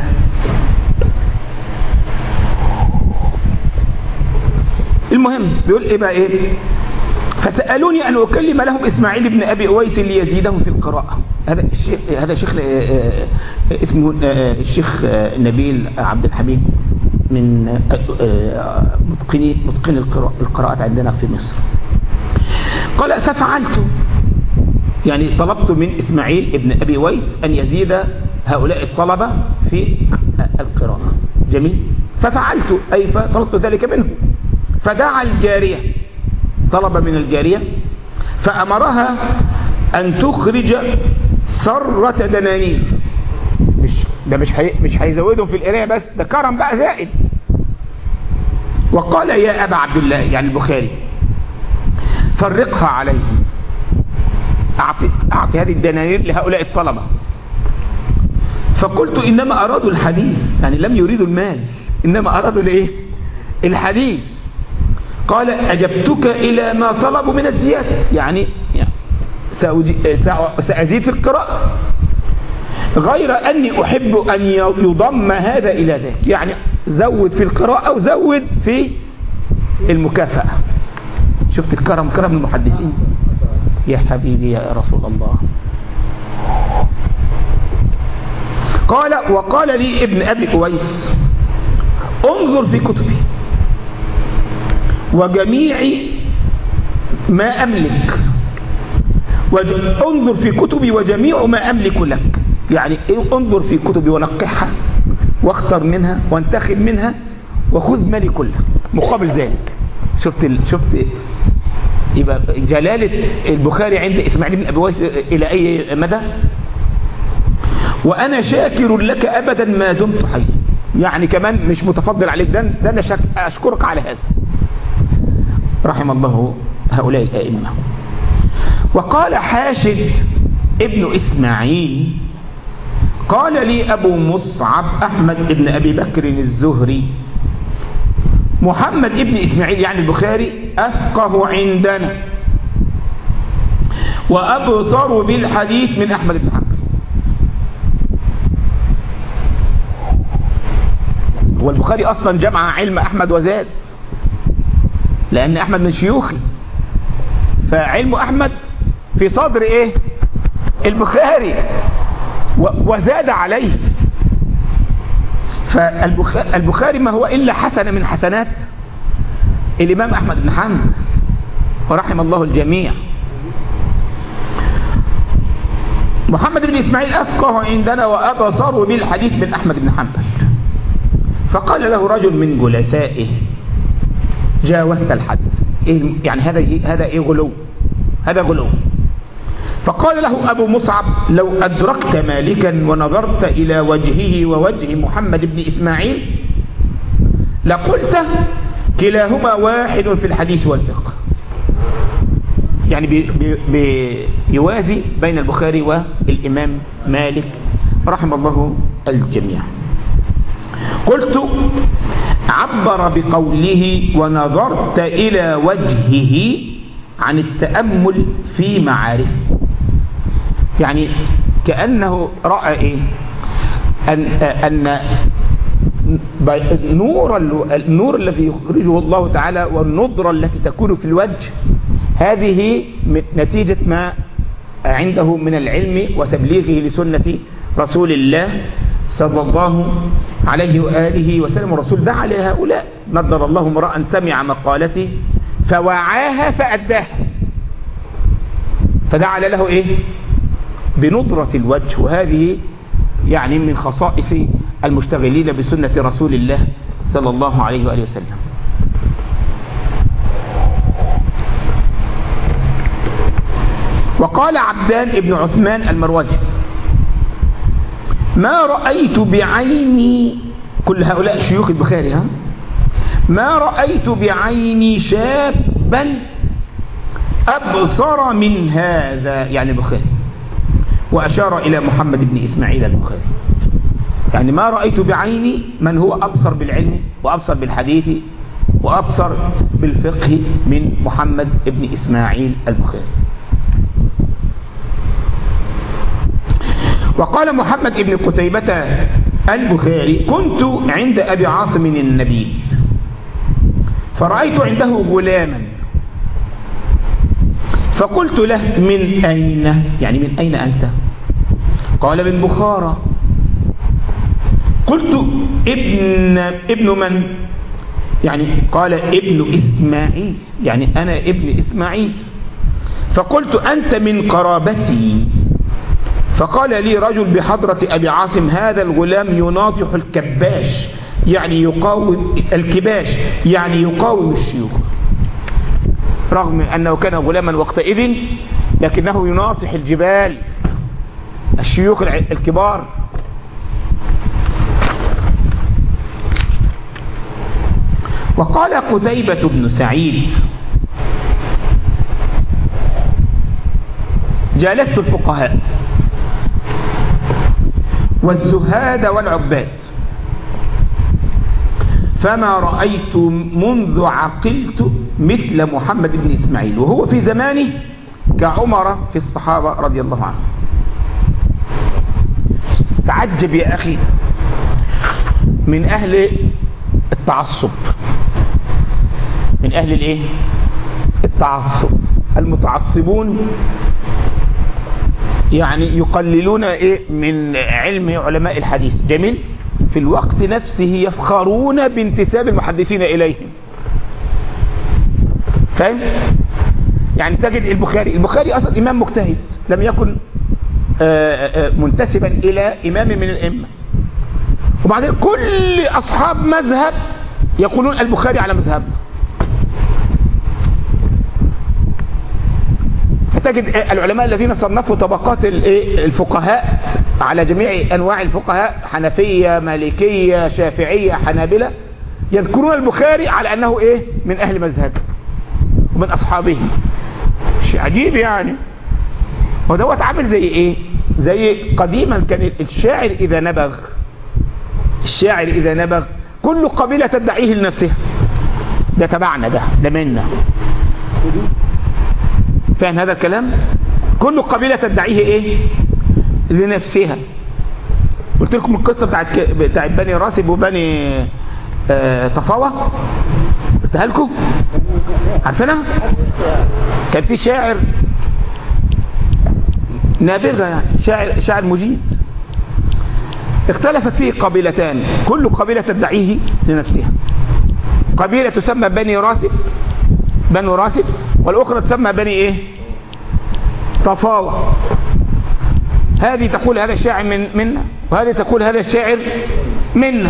المهم بيقول ايه بقى ايه؟ فسألوني أن أكلم لهم إسماعيل بن أبي أويس ليزيدهم في القراءة. هذا الشيخ هذا شيخ اسمه الشيخ نبيل عبد الحميد من متقني متقني القراءات عندنا في مصر. قال ففعلت، يعني طلبت من إسماعيل بن أبي أويس أن يزيد هؤلاء الطلبة في القراءة. جميل. ففعلت أي فطلبت ذلك منه. فدعا الجارية طلب من الجارية فأمرها أن تخرج سرة دنانير. مش ده مش حي... مش هيزودهم في القراية بس، ده كرم بقى زائد. وقال يا أبا عبد الله يعني البخاري فرقها عليهم، أعطي, أعطي هذه الدنانير لهؤلاء الطلبة. فقلت إنما أرادوا الحديث، يعني لم يريدوا المال، إنما أرادوا الإيه؟ الحديث. قال أجبتك إلى ما طلبوا من الزيادة، يعني, يعني سأزيد في القراءة، غير أني أحب أن يضم هذا إلى ذاك، يعني زود في القراءة وزود في المكافأة. شفت الكرم، كرم المحدثين يا حبيبي يا رسول الله. قال وقال لي ابن أبي أويس انظر في كتبي وجميع ما أملك، وج... انظر في كتبي وجميع ما أملك لك، يعني انظر في كتبي ونقحها واختر منها وانتخب منها وخذ مالي كله مقابل ذلك. شفت ال... شفت يبقى جلالة البخاري عند إسماعيل بن أبي ويس إلى أي مدى؟ وأنا شاكر لك أبدا ما دمت حيا، يعني كمان مش متفضل عليك، ده, ده أنا شك... أشكرك على هذا. رحم الله هؤلاء الآئمة. وقال حاشد ابن إسماعيل قال لي أبو مصعب أحمد ابن أبي بكر الزهري محمد ابن إسماعيل يعني البخاري أفقه عندنا وأبصر بالحديث من أحمد بن حنبل. والبخاري أصلا جمع علم أحمد وزاد، لأن أحمد من شيوخي، فعلم أحمد في صدر إيه؟ البخاري وزاد عليه. فالبخاري ما هو إلا حسنة من حسنات الإمام أحمد بن حنبل ورحم الله الجميع. محمد بن إسماعيل أفقه عندنا وأبصر بالحديث من أحمد بن حنبل. فقال له رجل من جلسائه جاوزت الحد، يعني هذا هذا إيه غلو، هذا غلو. فقال له أبو مصعب لو أدركت مالكا ونظرت إلى وجهه ووجه محمد بن إسماعيل لقلت كلاهما واحد في الحديث والفقه، يعني بي بي بيوازي بين البخاري والإمام مالك رحم الله الجميع. قلت عبر بقوله ونظرت إلى وجهه عن التأمل في معارفه، يعني كأنه رأى إيه؟ أن, أن نور النور الذي يخرجه الله تعالى والنضرة التي تكون في الوجه هذه نتيجة ما عنده من العلم وتبليغه لسنة رسول الله صلى الله عليه وآله وسلم. الرسول دعا لهؤلاء نضر الله امرأ سمع مقالتي فوعاها فأداها، فدعا له إيه؟ بنضرة الوجه، وهذه يعني من خصائص المشتغلين بسنة رسول الله صلى الله عليه وآله وسلم. وقال عبدان ابن عثمان المروزي ما رأيت بعيني، كل هؤلاء شيوخ البخاري، ها ما رأيت بعيني شابا أبصر من هذا، يعني البخاري، وأشار إلى محمد بن إسماعيل البخاري، يعني ما رأيت بعيني من هو أبصر بالعلم وأبصر بالحديث وأبصر بالفقه من محمد بن إسماعيل البخاري. وقال محمد بن قتيبة البخاري كنت عند أبي عاصم النبيل فرأيت عنده غلاما فقلت له من أين، يعني من أين أنت؟ قال من بخارى. قلت ابن ابن من؟ يعني قال ابن إسماعيل، يعني أنا ابن إسماعيل. فقلت أنت من قرابتي. فقال لي رجل بحضرة أبي عاصم هذا الغلام يناطح الكباش، يعني يقاوم الكباش، يعني يقاوم الشيوخ. رغم أنه كان غلاما وقتئذ لكنه يناطح الجبال الشيوخ الكبار. وقال قتيبة بن سعيد جالست الفقهاء والزهاد والعباد فما رأيت منذ عقلت مثل محمد بن إسماعيل، وهو في زمانه كعمر في الصحابة رضي الله عنهم. تعجب يا أخي من أهل التعصب، من أهل الإيه؟ التعصب. المتعصبون يعني يقللون إيه من علم علماء الحديث. جميل. في الوقت نفسه يفخرون بانتساب المحدثين إليهم. فاهم؟ يعني تجد البخاري البخاري أصلا إمام مجتهد، لم يكن آآ آآ منتسبا إلى إمام من الأئمة، وبعدين كل أصحاب مذهب يقولون البخاري على مذهبنا. فتجد العلماء الذين صنفوا طبقات الفقهاء على جميع أنواع الفقهاء، حنفية مالكية شافعية حنابلة، يذكرون البخاري على أنه إيه من أهل مذهبه ومن أصحابه. شيء عجيب يعني. ودوت عامل زي إيه؟ زي قديما كان الشاعر إذا نبغ الشاعر إذا نبغ كل قبيلة تدعيه لنفسها، ده تبعنا، ده ده منا. فاهم هذا الكلام؟ كل قبيلة تدعيه إيه لنفسها. قلت لكم القصة بتاعت بتاعت بني راسب وبني آه طفاوة، قلتها لكم عارفينها؟ كان في شاعر نابغة يعني شاعر شاعر مجيد، اختلفت فيه قبيلتان كل قبيلة تدعيه لنفسها. قبيلة تسمى بني راسب بنو راسب، والأخرى تسمى بني إيه طفاوة. هذه تقول هذا الشاعر من منا، وهذه تقول هذا الشاعر منا.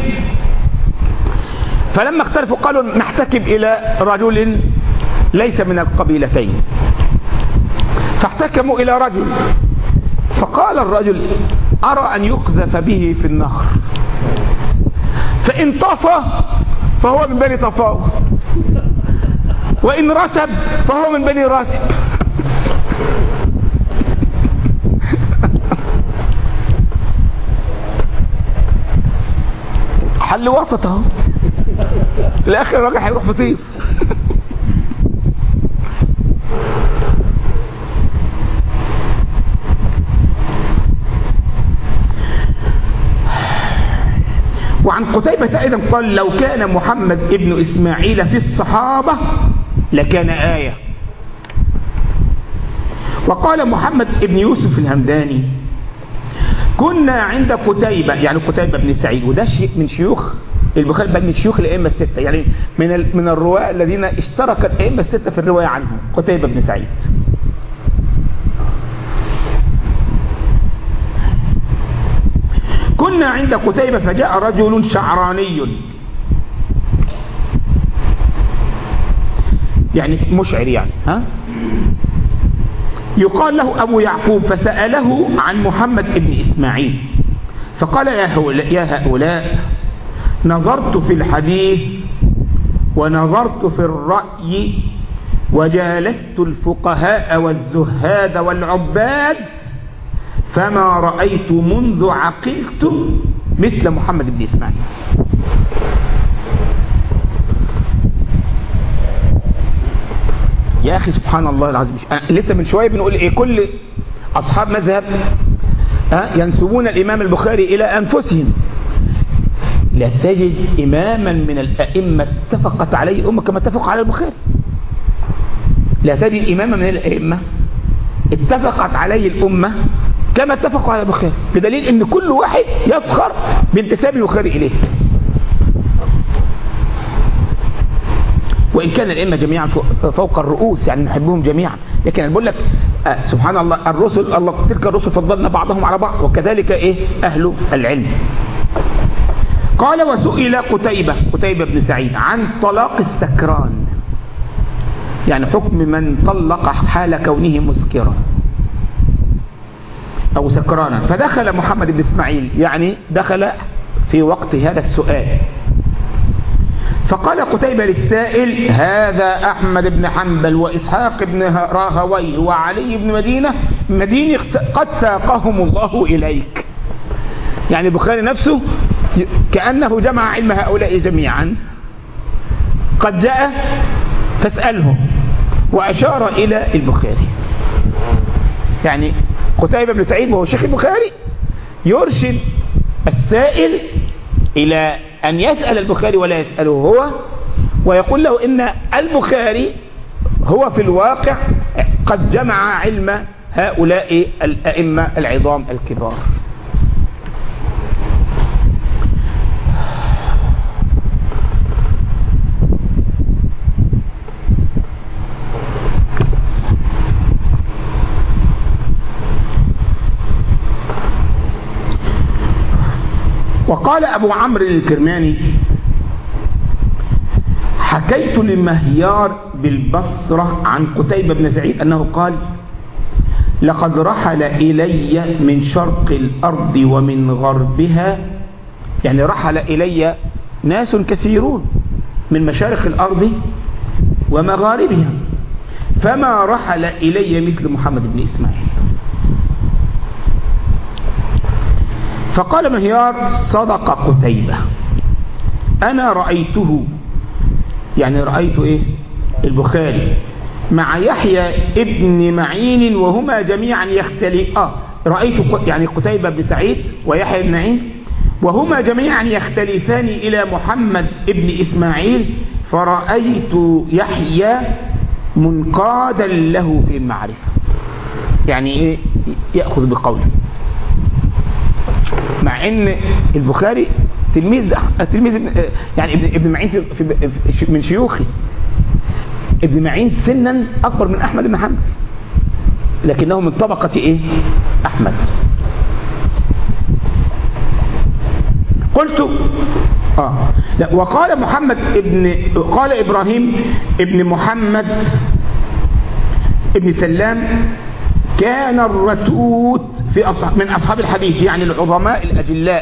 فلما اختلفوا قالوا نحتكم إلى رجل ليس من القبيلتين، فاحتكموا إلى رجل، فقال الرجل أرى أن يقذف به في النهر، فإن طفى فهو من بني طفاوة، وإن رسب فهو من بني راسب. حل وسط اهو، في الآخر الراجل هيروح فطيس. وعن قتيبة أيضا قال لو كان محمد ابن إسماعيل في الصحابة لكان آية. وقال محمد ابن يوسف الهمداني كنا عند قتيبة، يعني قتيبة بن سعيد، وده شيء من شيوخ البخاري بل من شيوخ الأئمة الستة، يعني من من الرواة الذين اشترك الأئمة الستة في الرواية عنهم قتيبة بن سعيد. كنا عند قتيبة فجاء رجل شعراني، يعني مشعر يعني ها يقال له أبو يعقوب، فسأله عن محمد بن إسماعيل فقال يا هؤلاء, يا هؤلاء نظرت في الحديث ونظرت في الرأي وجالست الفقهاء والزهاد والعباد فما رأيت منذ عقلت مثل محمد بن إسماعيل. يا أخي سبحان الله العظيم، لسه من شوية بنقول إيه كل أصحاب مذهب ينسبون الإمام البخاري إلى أنفسهم. لا تجد إماما من الأئمة اتفقت عليه الأمة كما اتفق على البخاري. لا تجد إماما من الأئمة اتفقت عليه الأمة كما اتفقوا على البخاري، بدليل ان كل واحد يفخر بانتساب البخاري إليه. وإن كان الأئمة جميعا فوق الرؤوس، يعني نحبهم جميعا، لكن أنا بقول لك آه سبحان الله الرسل الله تلك الرسل فضلنا بعضهم على بعض، وكذلك إيه أهل العلم. قال وسئل قتيبة قتيبة بن سعيد عن طلاق السكران، يعني حكم من طلق حال كونه مسكرا أو سكرانا. فدخل محمد بن إسماعيل، يعني دخل في وقت هذا السؤال. فقال قتيبة للسائل: هذا أحمد بن حنبل وإسحاق بن راهويه وعلي بن مدينة مدينة قد ساقهم الله إليك. يعني البخاري نفسه كأنه جمع علم هؤلاء جميعا، قد جاء فاسألهم، وأشار إلى البخاري. يعني قتيبة بن سعيد وهو شيخ البخاري يرشد السائل إلى أن يسأل البخاري ولا يسأله هو، ويقول له إن البخاري هو في الواقع قد جمع علم هؤلاء الأئمة العظام الكبار. وقال أبو عمرو الكرماني: حكيت لمهيار بالبصرة عن قتيبة بن سعيد أنه قال: لقد رحل إلي من شرق الأرض ومن غربها، يعني رحل إلي ناس كثيرون من مشارق الأرض ومغاربها، فما رحل إلي مثل محمد بن إسماعيل. فقال مهيار: صدق قتيبة، أنا رأيته، يعني رأيت إيه؟ البخاري مع يحيى ابن معين وهما جميعا يختلف آه رأيت يعني قتيبة بن سعيد ويحيى بن معين وهما جميعا يختلفان إلى محمد ابن إسماعيل، فرأيت يحيى منقادا له في المعرفة. يعني إيه؟ يأخذ بقوله، مع ان البخاري تلميذ تلميذ يعني ابن ابن معين في في من شيوخه. ابن معين سنا اكبر من احمد بن حنبل، لكنه من طبقه ايه؟ احمد. قلت اه لا وقال محمد ابن قال ابراهيم ابن محمد ابن سلام: كان الرتوت في أصحاب من أصحاب الحديث، يعني العظماء الأجلاء،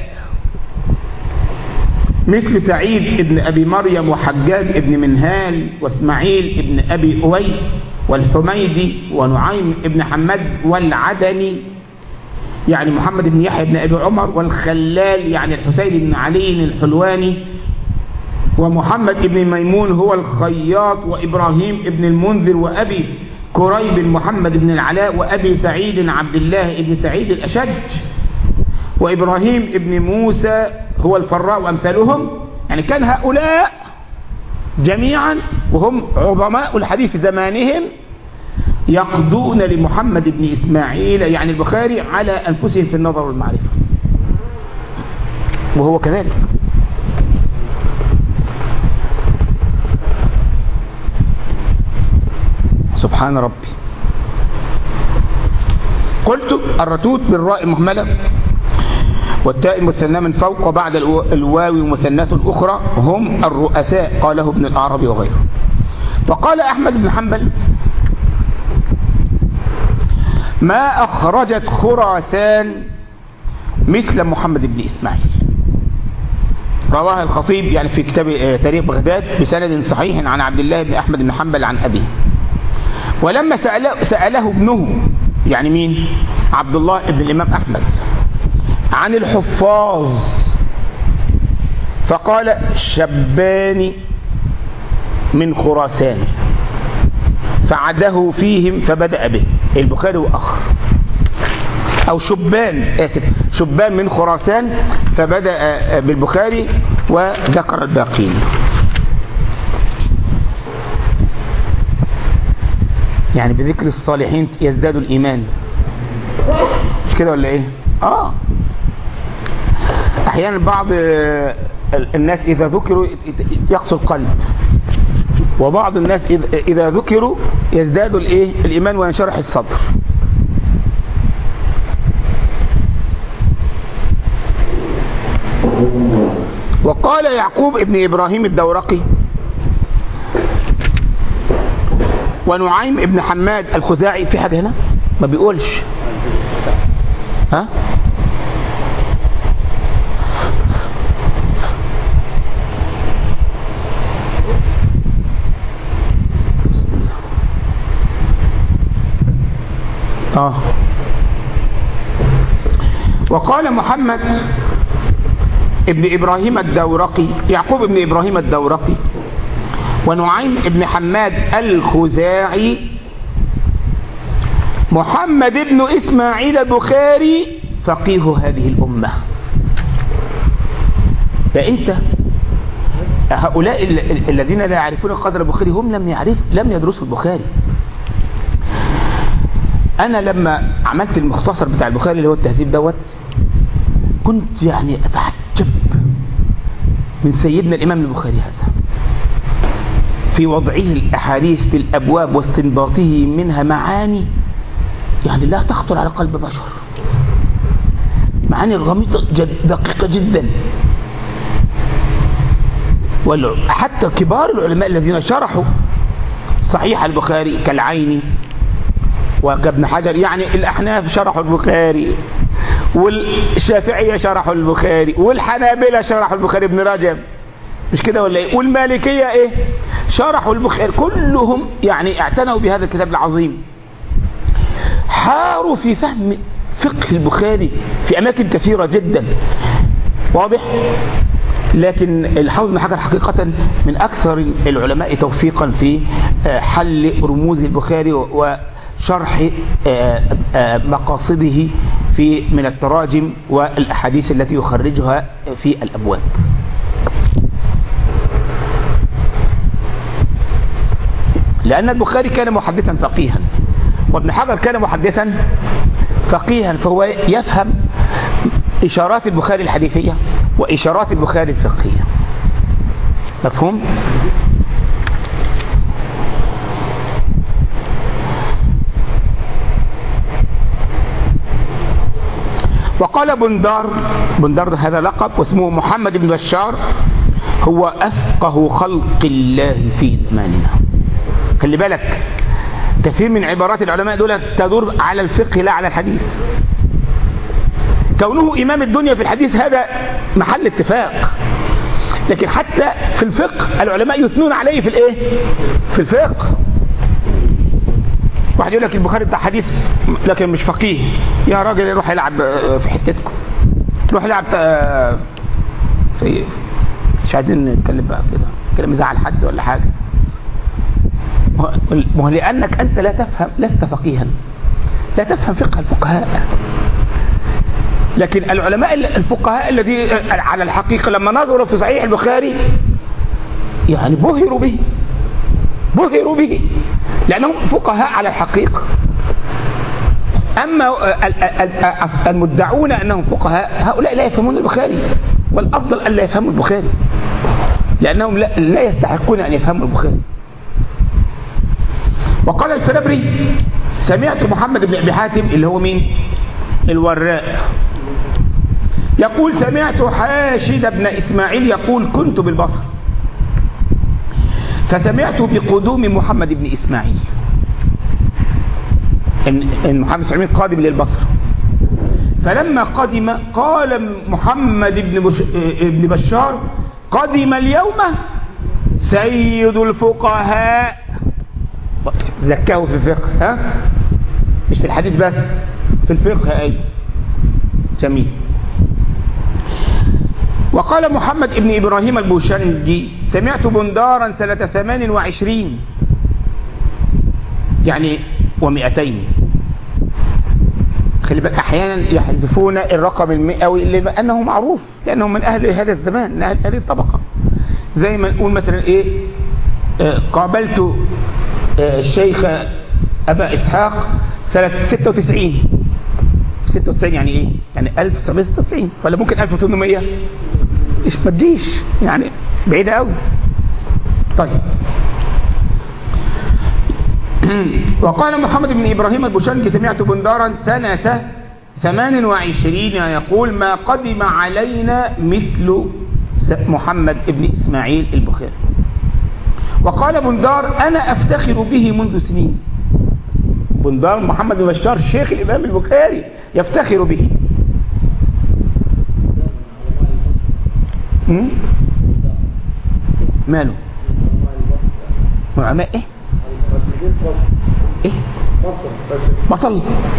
مثل سعيد ابن أبي مريم وحجاج ابن منهال واسماعيل ابن أبي أويس والحميدي ونعيم ابن حماد والعدني، يعني محمد بن يحيى بن أبي عمر، والخلال يعني الحسين بن علي الحلواني، ومحمد ابن ميمون هو الخياط، وإبراهيم ابن المنذر، وأبي كريب محمد بن العلاء، وأبي سعيد عبد الله ابن سعيد الأشج، وإبراهيم ابن موسى هو الفراء وأمثالهم. يعني كان هؤلاء جميعا وهم عظماء الحديث في زمانهم يقضون لمحمد بن إسماعيل يعني البخاري على أنفسهم في النظر والمعرفة، وهو كذلك. سبحان ربي. قلت: الرتوت بالراء المهملة والتاء المثنى من فوق وبعد الواو مثنات الأخرى هم الرؤساء، قاله ابن الأعرابي وغيره. وقال أحمد بن حنبل: ما أخرجت خراسان مثل محمد بن إسماعيل. رواه الخطيب يعني في كتاب تاريخ بغداد بسند صحيح عن عبد الله بن أحمد بن حنبل عن أبيه. ولما سأله, سأله ابنه يعني مين؟ عبد الله ابن الإمام أحمد عن الحفاظ، فقال: شبان من خراسان، فعده فيهم فبدأ به البخاري وآخر، أو شبان آسف شبان من خراسان فبدأ بالبخاري وذكر الباقين. يعني بذكر الصالحين يزداد الإيمان، مش كده ولا إيه؟ آه أحيانا بعض الناس إذا ذكروا يقسو القلب، وبعض الناس إذا ذكروا يزداد الإيه؟ الإيمان وينشرح الصدر. وقال يعقوب ابن إبراهيم الدورقي: ونعيم ابن حماد الخزاعي. في حاجة هنا ما بيقولش ها؟ آه. وقال محمد ابن إبراهيم الدورقي، يعقوب ابن إبراهيم الدورقي ونعيم ابن حماد الخزاعي، محمد ابن إسماعيل البخاري فقيه هذه الأمة. فأنت هؤلاء الذين لا يعرفون قدر البخاري هم لم يعرف لم يدرسوا البخاري. أنا لما عملت المختصر بتاع البخاري اللي هو التهذيب دوت كنت يعني أتعجب من سيدنا الإمام البخاري هذا في وضعه الأحاديث في الأبواب واستنباطه منها معاني يعني لا تخطر على قلب بشر، معاني غميضة جد دقيقة جدا. وحتى كبار العلماء الذين شرحوا صحيح البخاري كالعيني وكابن حجر، يعني الأحناف شرحوا البخاري والشافعية شرحوا البخاري والحنابلة شرحوا البخاري، ابن رجب مش كده ولا ايه، والمالكية ايه شرحوا البخاري، كلهم يعني اعتنوا بهذا الكتاب العظيم، حاروا في فهم فقه البخاري في أماكن كثيرة جدا، واضح. لكن الحافظ بن حجر حقيقة من أكثر العلماء توفيقا في حل رموز البخاري وشرح مقاصده في من التراجم والأحاديث التي يخرجها في الأبواب. لأن البخاري كان محدثا فقيها، وابن حجر كان محدثا فقيها، فهو يفهم إشارات البخاري الحديثية وإشارات البخاري الفقهية. مفهوم؟ وقال بندار، بندار هذا لقب واسمه محمد بن بشار، هو أفقه خلق الله في زماننا. خلي بالك كثير من عبارات العلماء دول تدور على الفقه لا على الحديث. كونه إمام الدنيا في الحديث هذا محل اتفاق، لكن حتى في الفقه العلماء يثنون عليه في الايه؟ في الفقه. واحد يقول لك البخاري بتاع حديث لكن مش فقيه، يا راجل يروح يلعب في حتتكم، يروح يلعب في، مش عايزين نتكلم بقى كده كلام يزعل حد ولا حاجه. ما هو لانك انت لا تفهم، لست فقيها، لا تفهم فقه الفقهاء. لكن العلماء الفقهاء الذي على الحقيقة لما نظروا في صحيح البخاري يعني بهروا به، بهروا به لأنهم فقهاء على الحقيقة. أما المدعون أنهم فقهاء هؤلاء لا يفهمون البخاري، والأفضل أن لا يفهموا البخاري لأنهم لا يستحقون أن يفهموا البخاري. وقال الفرابري سمعت محمد بن أبي حاتم اللي هو مين؟ الوراء يقول سمعت حاشد بن إسماعيل يقول كنت بالبصر فسمعت بقدوم محمد بن إسماعيل، إن, إن محمد بن إسماعيل قادم للبصر، فلما قدم قال محمد بن, بش... بن بشار قدم اليوم سيد الفقهاء. زكاه في الفقه، ها مش في الحديث بس، في الفقه أي جميل. وقال محمد ابن إبراهيم البوشنجي سمعت بندارا سنة ثمان وعشرين يعني ومئتين. خلي بالك أحيانا يحذفون الرقم المئوي لأنه معروف، لأنه من أهل هذا الزمان، من أهل هذه الطبقة. زي ما نقول مثلا إيه آه قابلت آه الشيخ أبا إسحاق سنة ستة وتسعين. ستة وتسعين يعني إيه؟ يعني ألف وتسعمائة وستة وتسعين ولا ممكن ألف وثمانمائة؟ إيش ما تجيش يعني بعيدة أوي. طيب وقال محمد بن إبراهيم البوشنجي سمعت بندارا سنة ثمان وعشرين يقول ما قدم علينا مثل محمد بن إسماعيل البخاري. وقال بندار أنا أفتخر به منذ سنين. بندار محمد بن بشار شيخ الإمام البخاري يفتخر به. م? ماله علماء ايه ايه بصل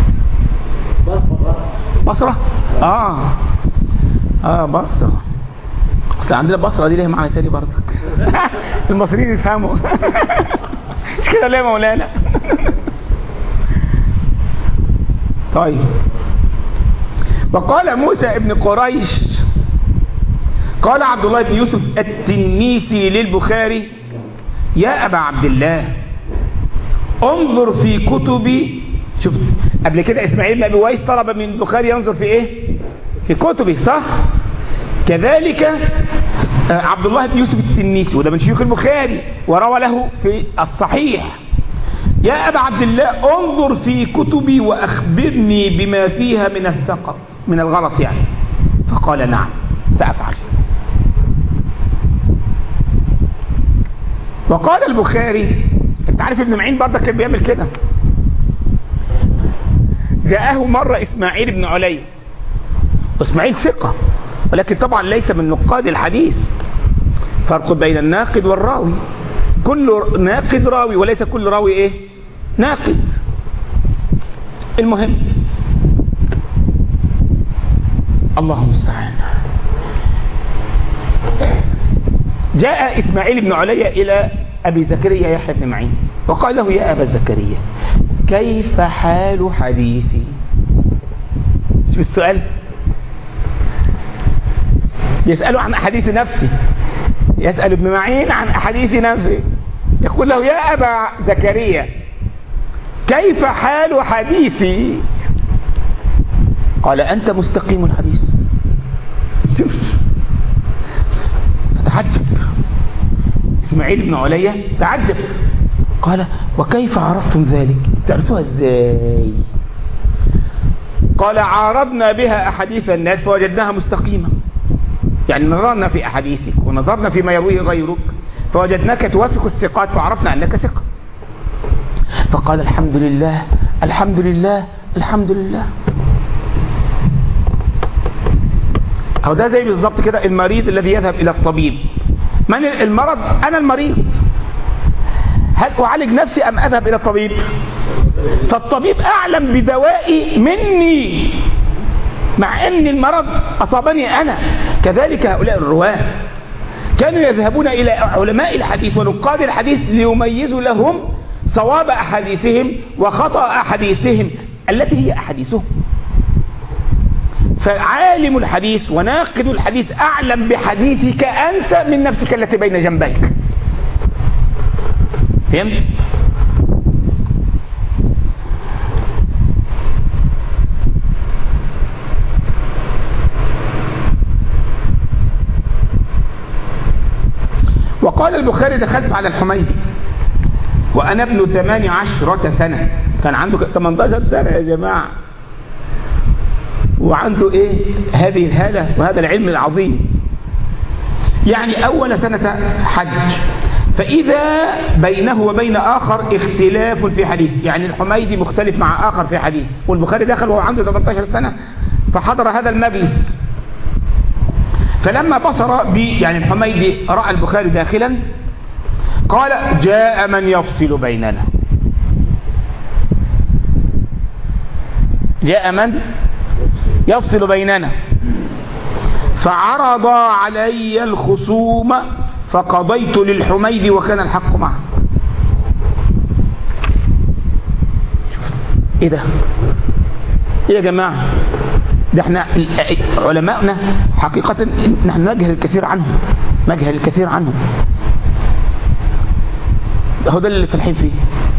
بصرة اه اه بصرة. اصل عندنا بصرة دي ليها معنى تاني برضك. المصريين يفهموا. مش كده ليه يا مولانا؟ طيب. وقال موسى ابن قريش قال عبد الله بن يوسف التنيسي للبخاري يا أبا عبد الله انظر في كتبي. شوف قبل كده اسماعيل بن أبي ويس طلب من البخاري ينظر في ايه؟ في كتبه، صح؟ كذلك عبد الله بن يوسف التنيسي وده من شيوخ البخاري وروى له في الصحيح يا أبا عبد الله انظر في كتبي وأخبرني بما فيها من السقط من الغلط يعني. فقال نعم سأفعل. وقال البخاري انت عارف ابن معين برضه كان بيعمل كده. جاءه مرة اسماعيل بن علي، اسماعيل ثقة ولكن طبعا ليس من نقاد الحديث، فرق بين الناقد والراوي. كل ناقد راوي وليس كل راوي ايه؟ ناقد. المهم الله المستعان. جاء إسماعيل بن علي إلى أبي زكريا يحيى بن معين وقال له يا أبا زكريا كيف حال حديثي؟ شوف السؤال، يسأله عن أحاديث نفسه. يسأل ابن معين عن أحاديث نفسه، يقول له يا أبا زكريا كيف حال حديثي؟ قال أنت مستقيم الحديث. شوف فتعجب إسماعيل بن علي، تعجب قال وكيف عرفتم ذلك؟ تعرفوها ازاي؟ قال عارضنا بها أحاديث الناس فوجدناها مستقيمة. يعني نظرنا في أحاديثك ونظرنا فيما يرويه غيرك فوجدناك توافق الثقات فعرفنا أنك ثقة. فقال الحمد لله الحمد لله الحمد لله. أو ده زي بالضبط كده المريض الذي يذهب إلى الطبيب. من المرض؟ أنا المريض، هل أعالج نفسي أم أذهب إلى الطبيب؟ فالطبيب أعلم بدوائي مني مع أن المرض أصابني أنا. كذلك هؤلاء الرواة كانوا يذهبون إلى علماء الحديث ونقاد الحديث ليميزوا لهم صواب أحاديثهم وخطأ أحاديثهم التي هي أحاديثهم. فعالم الحديث وناقد الحديث أعلم بحديثك أنت من نفسك التي بين جنبيك. فهمت؟ وقال البخاري دخلت على الحميدي وأنا ابن ثمان عشرة سنة، كان عنده ثمانية عشر سنة يا جماعة، وعنده ايه هذه الهالة وهذا العلم العظيم. يعني أول سنة حج، فإذا بينه وبين آخر اختلاف في حديث، يعني الحميدي مختلف مع آخر في حديث، والبخاري دخل وهو عنده ثمانية عشر سنة فحضر هذا المجلس. فلما بصر بي يعني الحميدي رأى البخاري داخلا قال جاء من يفصل بيننا، جاء من يفصل بيننا، فعرض علي الخصوم فقضيت للحميدي وكان الحق معه. ايه ده؟ ايه يا جماعة؟ ده احنا علماءنا حقيقة نحن نجهل الكثير عنهم، نجهل الكثير عنهم. هو ده اللي فالحين فيه.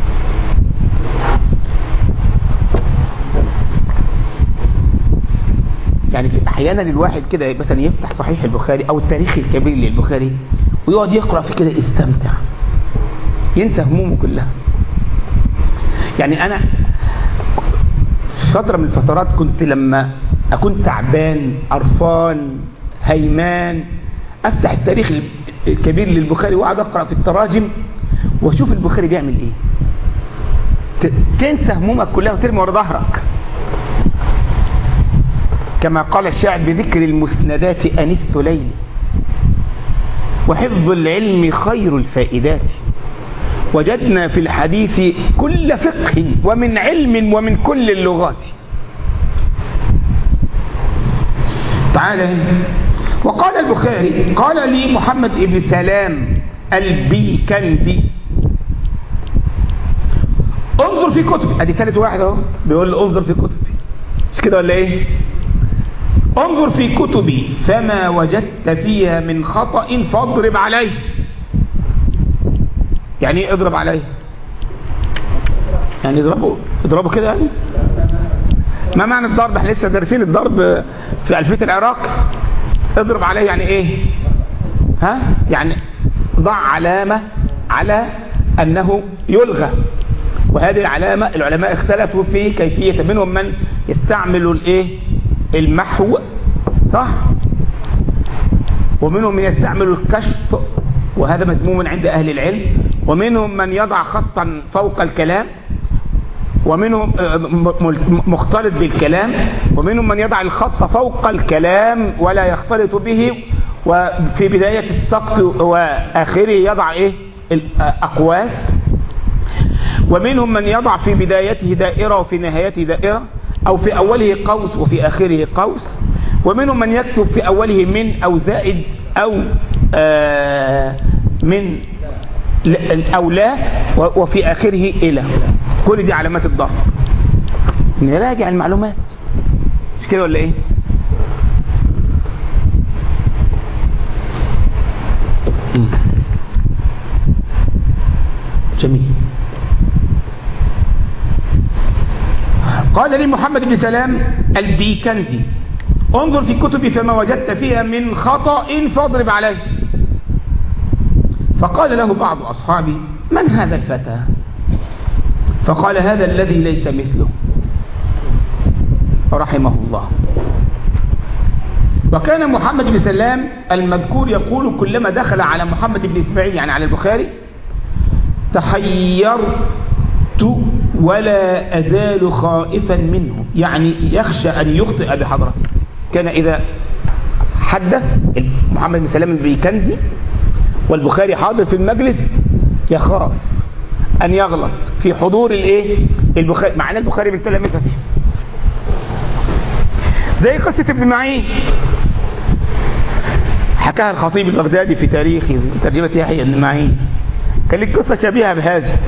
يعني احيانا الواحد كده مثلا يفتح صحيح البخاري او التاريخ الكبير للبخاري ويقعد يقرأ في كده يستمتع، ينسى همومه كلها. يعني انا فترة من الفترات كنت لما اكون تعبان قرفان هيمان افتح التاريخ الكبير للبخاري وقعد اقرا في التراجم واشوف البخاري بيعمل ايه. تنسى همومك كلها وترمي ورا ظهرك. كما قال الشاعر: بذكر المسندات انست ليلي وحفظ العلم خير الفائدات، وجدنا في الحديث كل فقه ومن علم ومن كل اللغات. تعالى. وقال البخاري: قال لي محمد بن سلام البيكندي: انظر في كتبي. ادي ثالث واحد اهو بيقول له انظر في كتبي، مش كده ولا ايه؟ انظر في كتبي فما وجدت فيها من خطأ فاضرب عليه. يعني ايه اضرب عليه؟ يعني اضربه اضربه كده يعني؟ ما معنى الضرب؟ احنا لسه دارسين الضرب في ألفية العراق. اضرب عليه يعني ايه؟ ها؟ يعني ضع علامة على انه يلغى، وهذه العلامة العلماء اختلفوا في كيفية. منهم من يستعمل الايه؟ المحو، صح؟ ومنهم من يستعمل الكشط، وهذا مذموم عند اهل العلم. ومنهم من يضع خطا فوق الكلام، ومنهم مختلط بالكلام، ومنهم من يضع الخط فوق الكلام ولا يختلط به، وفي بداية السقط وآخره يضع ايه؟ الأقواس. ومنهم من يضع في بدايته دائرة وفي نهايته دائرة، أو في أوله قوس وفي آخره قوس. ومنهم من يكتب في أوله من أو زائد أو آه من أو لا، وفي آخره إلى. كل دي علامات الضرب. نراجع المعلومات، مش كده ولا إيه؟ جميل. قال لي محمد بن سلام البيكندي: انظر في كتبي فما وجدت فيها من خطأ فاضرب عليه. فقال له بعض أصحابي: من هذا الفتى؟ فقال: هذا الذي ليس مثله، رحمه الله. وكان محمد بن سلام المذكور يقول: كلما دخل على محمد بن إسماعيل يعني على البخاري تحيرت ولا أزال خائفا منه، يعني يخشى أن يخطئ بحضرته. كان إذا حدث محمد بن سلام البيكندي والبخاري حاضر في المجلس يخاف أن يغلط في حضور الايه البخاري، معنى البخاري بالتلامذة فيه. زي قصة ابن معين حكاها الخطيب البغدادي في تاريخه ترجمة يحيى بن معين. كان لك قصة شبيهة بهذا.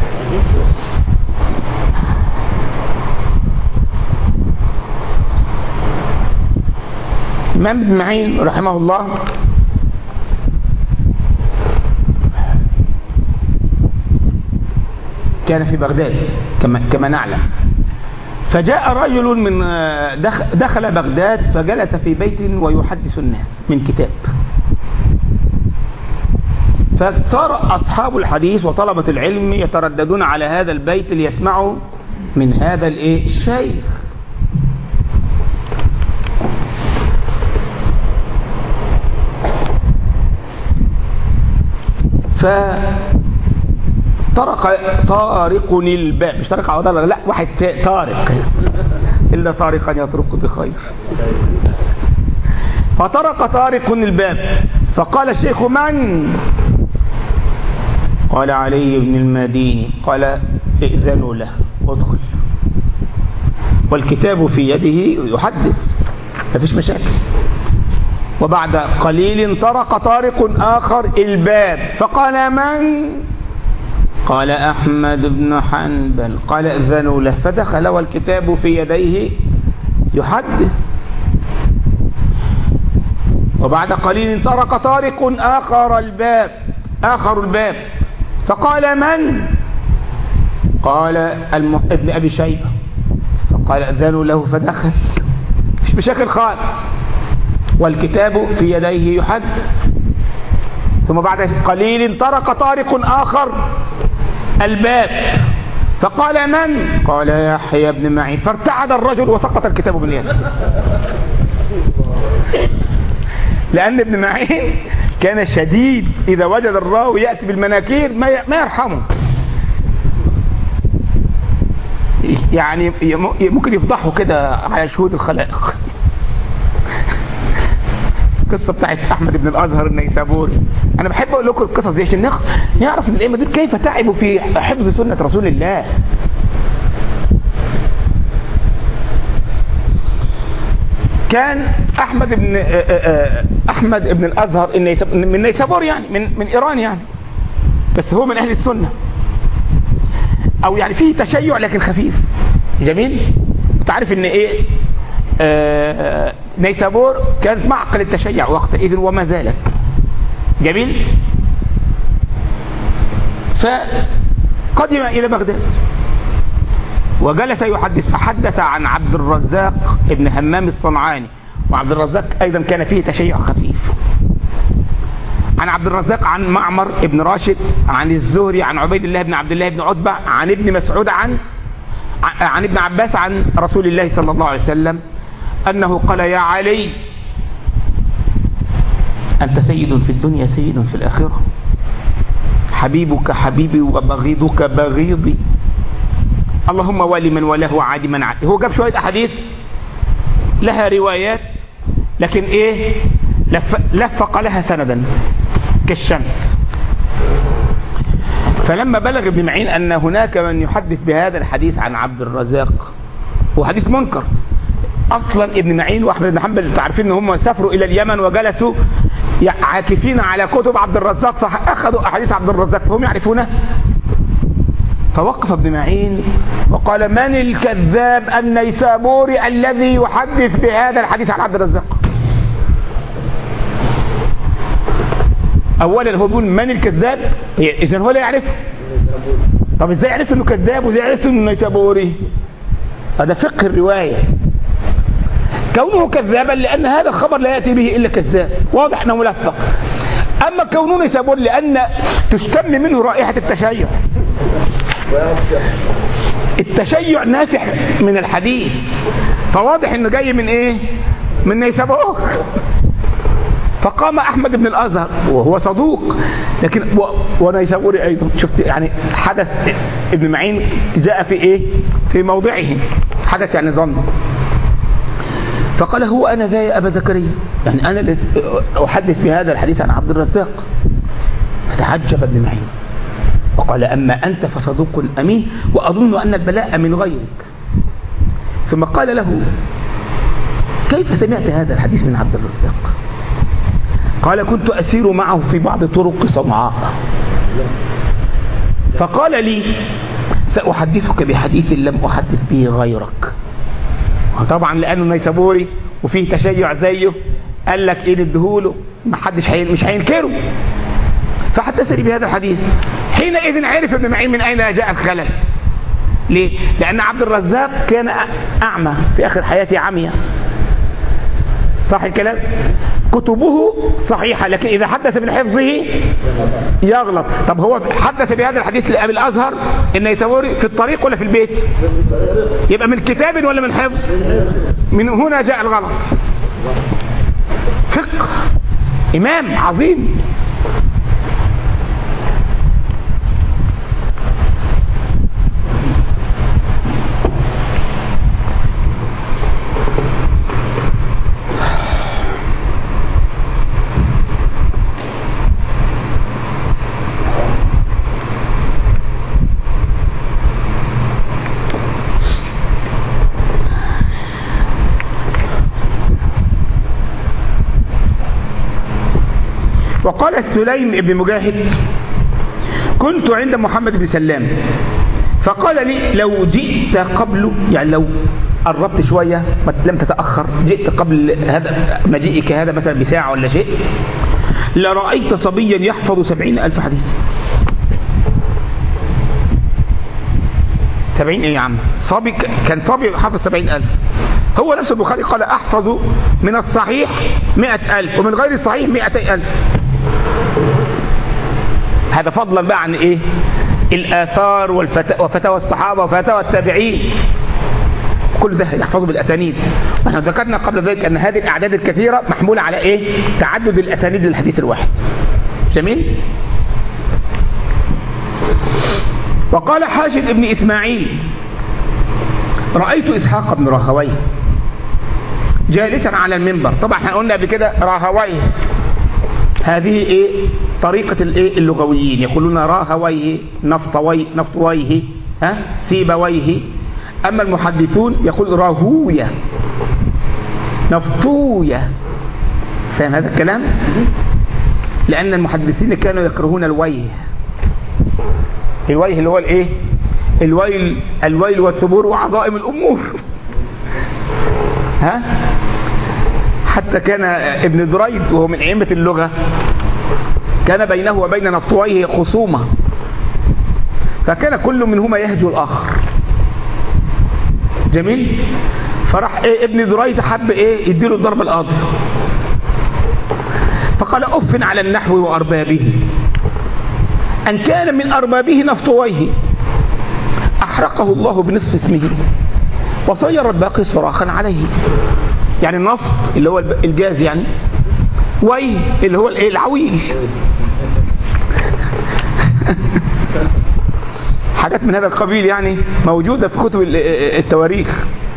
إمام ابن معين رحمه الله كان في بغداد كما, كما نعلم. فجاء رجل من دخل بغداد فجلس في بيت ويحدث الناس من كتاب. فصار أصحاب الحديث وطلبة العلم يترددون على هذا البيت ليسمعوا من هذا الايه الشيخ. فطرق طارق الباب، مش طارق عوض، لا واحد طارق إلا طارقا يطرق بخير. فطرق طارق الباب فقال: الشيخ من؟ قال: علي بن المديني. قال: ائذنوا له وادخل. والكتاب في يده يحدث، مفيش مشاكل. وبعد قليل طرق طارق آخر الباب فقال: من؟ قال: أحمد بن حنبل. قال: ائذنوا له. فدخل والكتاب في يديه يحدث. وبعد قليل طرق طارق آخر الباب آخر الباب فقال: من؟ قال: الم... ابن أبي شيبة. فقال: ائذنوا له. فدخل، مش مشاكل خالص، والكتاب في يديه يحدث. ثم بعد قليل طرق طارق آخر الباب فقال: من؟ قال: يحيى بن معين. فارتعد الرجل وسقط الكتاب من يده، لأن ابن معين كان شديد إذا وجد الراوي يأتي بالمناكير ما يرحمه، يعني ممكن يفضحه كده على شهود الخلائق. القصة بتاعت أحمد بن الأزهر النيسابوري، أنا بحب أقول لكم القصص دي عشان نعرف إن الأئمة دول كيف تعبوا في حفظ سنة رسول الله. كان أحمد بن أحمد بن الأزهر من نيسابور، يعني من من إيران يعني، بس هو من أهل السنة، أو يعني فيه تشيع لكن خفيف. جميل. أنت عارف إن إيه آه نيسابور كانت معقل التشيع وقتئذ وما زالت. جميل. فقدم إلى بغداد وجلس يحدث، فحدث عن عبد الرزاق ابن همام الصنعاني، وعبد الرزاق أيضا كان فيه تشيع خفيف. عن عبد الرزاق عن معمر ابن راشد عن الزهري عن عبيد الله بن عبد الله بن عتبة عن ابن مسعود عن عن ابن عباس عن رسول الله صلى الله عليه وسلم أنه قال: يا علي أنت سيد في الدنيا سيد في الآخرة، حبيبك حبيبي وبغيضك بغيضي، اللهم ولي من وله وعاد من عاد. هو جاب شوية أحاديث لها روايات لكن إيه لف لفق لها سندا كالشمس. فلما بلغ ابن معين أن هناك من يحدث بهذا الحديث عن عبد الرزاق، هو حديث منكر أصلا. ابن معين وأحمد بن حنبل تعرفين أن هم سافروا إلى اليمن وجلسوا عاكفين على كتب عبد الرزاق، فأخذوا أحاديث عبد الرزاق فهم يعرفونه. فوقف ابن معين وقال: من الكذاب النيسابوري الذي يحدث بهذا الحديث عن عبد الرزاق؟ اولا هو بيقول من الكذاب، اذا هو لا يعرفه. طب ازاي عرفت انه كذاب وازاي عرفت انه نيسابوري؟ هذا فقه الروايه. كونه كذابا لان هذا الخبر لا ياتي به الا كذاب، واضح انه ملفق. اما كونه نيسابوري لان تشتم منه رائحه التشيع. التشيع نافح من الحديث، فواضح انه جاي من ايه؟ من نيسابور. فقام احمد بن الازهر وهو صدوق لكن ونيسابوري ايضا. شفت يعني حدث ابن معين جاء في ايه؟ في موضعه، حدث يعني ظن. فقال: هو انا ذا يا ابا زكريا، يعني انا احدث بهذا الحديث عن عبد الرزاق. فتعجب ابن معين وقال: اما انت فصدوق امين واظن ان البلاء من غيرك. ثم قال له: كيف سمعت هذا الحديث من عبد الرزاق؟ قال: كنت أسير معه في بعض طرق صنعاء، فقال لي: سأحدثك بحديث لم أحدث به غيرك. طبعا لأنه نيسابوري وفيه تشيع زيه قال لك إيه ندهوله، ما حدش مش هينكره. فحدثني بهذا الحديث. حينئذ عرف ابن معين من أين جاء الخلل. ليه؟ لأن عبد الرزاق كان أعمى في آخر حياته، عميا. صح الكلام؟ كتبه صحيحة لكن إذا حدث من حفظه يغلط. طب هو حدث بهذا الحديث لأبي الأزهر النيسابوري في الطريق ولا في البيت؟ يبقى من كتاب ولا من حفظ؟ من هنا جاء الغلط. فقه إمام عظيم. وقال السليم ابن مجاهد: كنت عند محمد بن سلام فقال لي: لو جئت قبله، يعني لو قربت شوية لم تتأخر، جئت قبل هذا مجيئك هذا مثلا بساعة ولا شيء، لرأيت صبيا يحفظ سبعين ألف حديث. سبعين ايه يا عم؟ صبي كان صبي حفظ سبعين ألف. هو نفس البخاري قال: أحفظ من الصحيح مئة ألف ومن غير الصحيح مئتي ألف. هذا فضلا بقى عن ايه؟ الآثار وفتاوى الصحابة وفتاوى التابعين. كل ده يحفظه بالاسانيد. واحنا ذكرنا قبل ذلك ان هذه الاعداد الكثيره محموله على ايه؟ تعدد الاسانيد للحديث الواحد. جميل. وقال حاشد ابن اسماعيل رايت اسحاق بن راهويه جالسا على المنبر. طبعا احنا قلنا قبل كده راهويه هذه ايه طريقه الايه اللغويين، يقولون راهويه نفطويه نفطويه ها سيبويه. اما المحدثون يقول راهويه نفطويه. فاهم هذا الكلام؟ لان المحدثين كانوا يكرهون الويه. الويه اللي هو الايه؟ الويل الويل والثبور وعظائم الامور. ها؟ حتى كان ابن دريد وهو من ائمه اللغه كان بينه وبين نفطويه خصومه، فكان كل منهما يهجو الاخر. جميل. فراح إيه ابن دريد حب ايه يديله الضرب القاضي، فقال اف على النحو واربابه، ان كان من اربابه نفطويه احرقه الله بنصف اسمه وصير الباقي صراخا عليه. يعني النفط اللي هو الجاز يعني، ويه اللي هو الايه العويل. حاجات من هذا القبيل يعني موجودة في كتب التواريخ.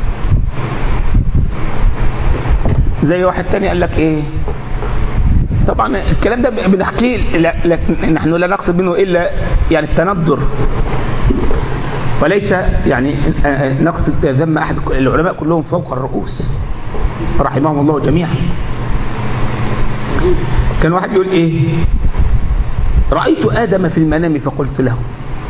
زي واحد تاني قال لك ايه، طبعا الكلام ده بنحكيه نحن لا نقصد منه الا يعني التندر، وليس يعني نقصد ذم احد. العلماء كلهم فوق الرؤوس رحمهم الله جميعا. كان واحد يقول ايه، رأيت آدم في المنام فقلت له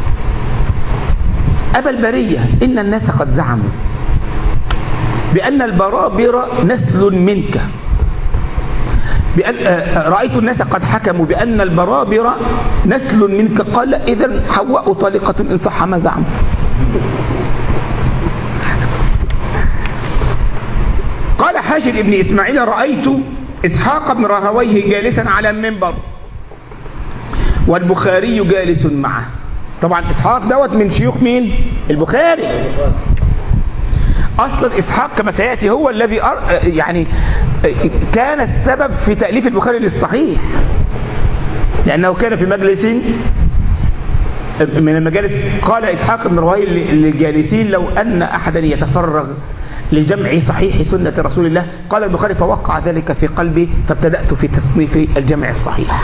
أبا البرية إن الناس قد زعموا بأن البرابر نسل منك، بأن رأيت الناس قد حكموا بأن البرابر نسل منك. قال إذن حواء طالقة إن صح ما زعموا. قال حاشد ابن إسماعيل رأيت إسحاق بن راهويه جالسا على المنبر والبخاري جالس معه. طبعا إسحاق دوت من شيوخ مين؟ البخاري. أصلا إسحاق كما سيأتي هو الذي أر... يعني كان السبب في تأليف البخاري للصحيح، لأنه كان في مجلس من المجالس قال إسحاق بن راهويه للجالسين لو أن أحدا يتفرغ لجمع صحيح سنة رسول الله، قال البخاري فوقع ذلك في قلبي فابتدأت في تصنيف الجمع الصحيح.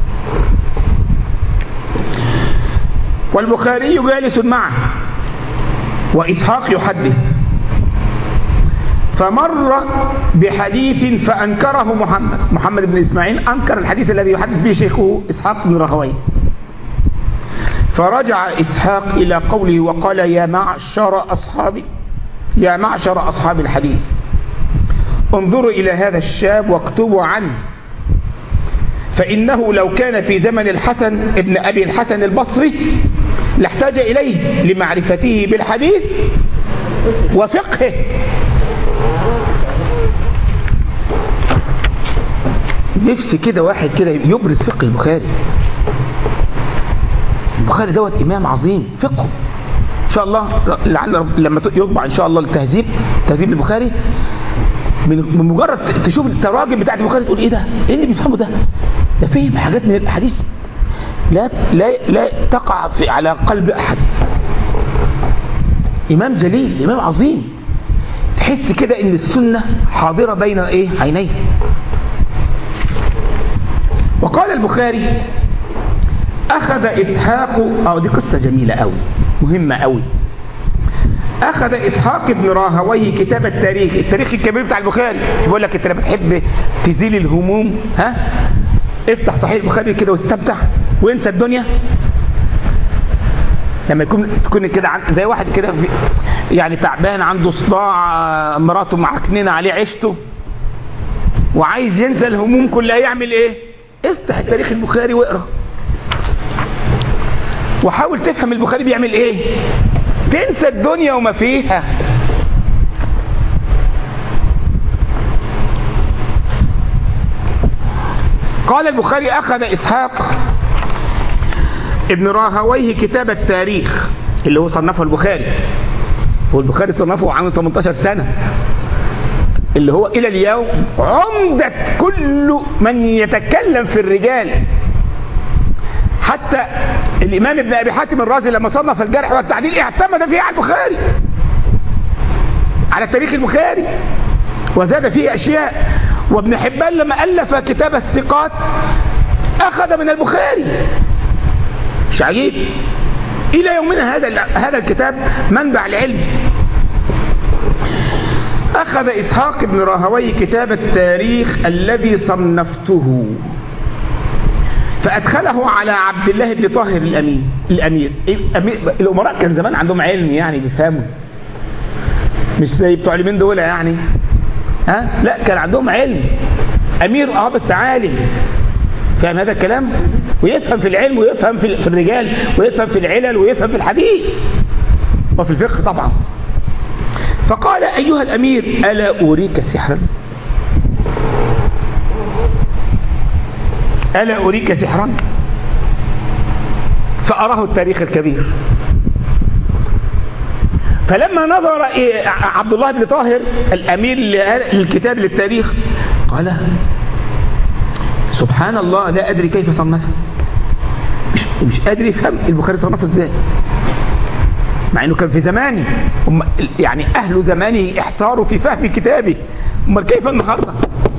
والبخاري جالس معه وإسحاق يحدث، فمر بحديث فأنكره محمد محمد بن إسماعيل، أنكر الحديث الذي يحدث به شيخه إسحاق بن راهويه. فرجع إسحاق إلى قوله وقال يا معشر أصحابي يا معشر أصحاب الحديث انظروا إلى هذا الشاب واكتبوا عنه، فإنه لو كان في زمن الحسن ابن أبي الحسن البصري لاحتاج إليه لمعرفته بالحديث وفقهه. نفسي كده واحد كده يبرز فقه البخاري. البخاري دوت إمام عظيم فقه إن شاء الله. لعل لما يطبع إن شاء الله التهذيب تهذيب البخاري، من مجرد تشوف التراجم بتاعت البخاري تقول ايه ده، ايه اللي بيفهمه ده، ده فهم حاجات من الحديث لا لا لا تقع في على قلب احد. امام جليل، امام عظيم، تحس كده ان السنه حاضره بين ايه عينيه. وقال البخاري اخذ اسحاق، اه دي قصه جميله قوي مهمه قوي. أخذ إسحاق بن راهويه كتاب التاريخ، التاريخ الكبير بتاع البخاري. بيقول لك أنت لما بتحب تزيل الهموم ها افتح صحيح البخاري كده واستمتع وانسى الدنيا. لما يكون تكون كده زي واحد كده يعني تعبان عنده صداع، مراته معكننه عليه عيشته وعايز ينسى الهموم كلها، يعمل ايه؟ افتح التاريخ البخاري واقرا وحاول تفهم البخاري بيعمل ايه، تنسى الدنيا وما فيها. قال البخاري أخذ إسحاق ابن راهويه كتاب التاريخ اللي هو صنفه البخاري، والبخاري صنفه عنه ثمانية عشر سنة، اللي هو إلى اليوم عمدة كل من يتكلم في الرجال. حتى الإمام ابن أبي حاتم الرازي لما صنف الجرح والتعديل اعتمد فيه على البخاري، على تاريخ البخاري، وزاد فيه أشياء. وابن حبان لما ألف كتاب الثقات أخذ من البخاري. مش عجيب؟ إلى يومنا هذا هذا الكتاب منبع العلم. أخذ إسحاق بن راهويه كتاب التاريخ الذي صنفته فأدخله على عبد الله بن طاهر الأمين الأمير. الأمراء كان زمان عندهم علم، يعني بيفهموا، مش زي بتوع اليمين دول يعني، ها؟ لا، كان عندهم علم. أمير اه بس عالم، فاهم هذا الكلام، ويفهم في العلم ويفهم في الرجال ويفهم في العلل ويفهم في الحديث وفي الفقه طبعا. فقال: أيها الأمير ألا أريك سحرا؟ ألا أريك سحرا؟ فأراه التاريخ الكبير. فلما نظر عبد الله بن طاهر الأمير للكتاب للتاريخ قال: سبحان الله، لا أدري كيف صنفه. مش, مش قادر يفهم البخاري صنفه ازاي، مع انه كان في زمانه، يعني اهل زمانه احتاروا في فهم كتابه، امال كيف النهارده؟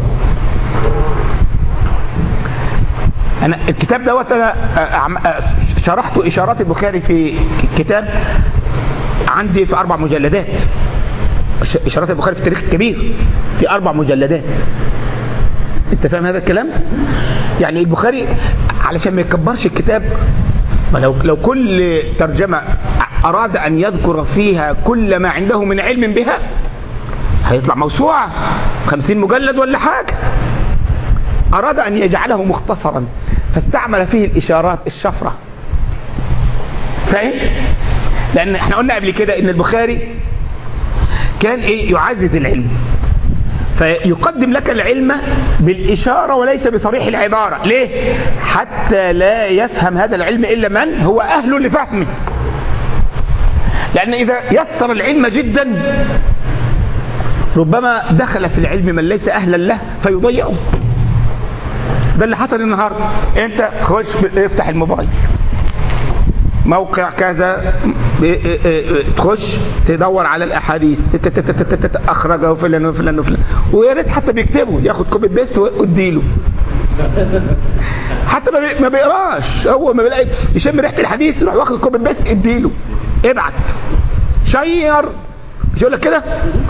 انا الكتاب دوت انا شرحت اشارات البخاري في كتاب عندي في اربع مجلدات، اشارات البخاري في التاريخ الكبير في اربع مجلدات. انت فاهم هذا الكلام؟ يعني البخاري علشان ما يكبرش الكتاب، لو لو كل ترجمة أراد أن يذكر فيها كل ما عنده من علم بها هيطلع موسوعة خمسين مجلد ولا حاجة. أراد أن يجعله مختصرا فاستعمل فيه الإشارات الشفرة. فاهم؟ لأن احنا قلنا قبل كده إن البخاري كان إيه؟ يعزز العلم، فيقدم لك العلم بالإشارة وليس بصريح العبارة. ليه؟ حتى لا يفهم هذا العلم إلا من هو أهل لفهمه. لأن إذا يسر العلم جدا ربما دخل في العلم من ليس أهلا له فيضيعه. ده اللي حصل النهاردة. أنت خش افتح الموبايل، موقع كذا، تخش تدور على الاحاديث اخرجه فلان وفلان وفلان، ويا ريت حتى بيكتبوا، ياخد كوبي بيست واديله، حتى ما بيقراش، هو ما بيلاقي يشم ريحه الحديث يروح واخد كوبي بيست اديله، ابعت شير، مش يقول لك كده؟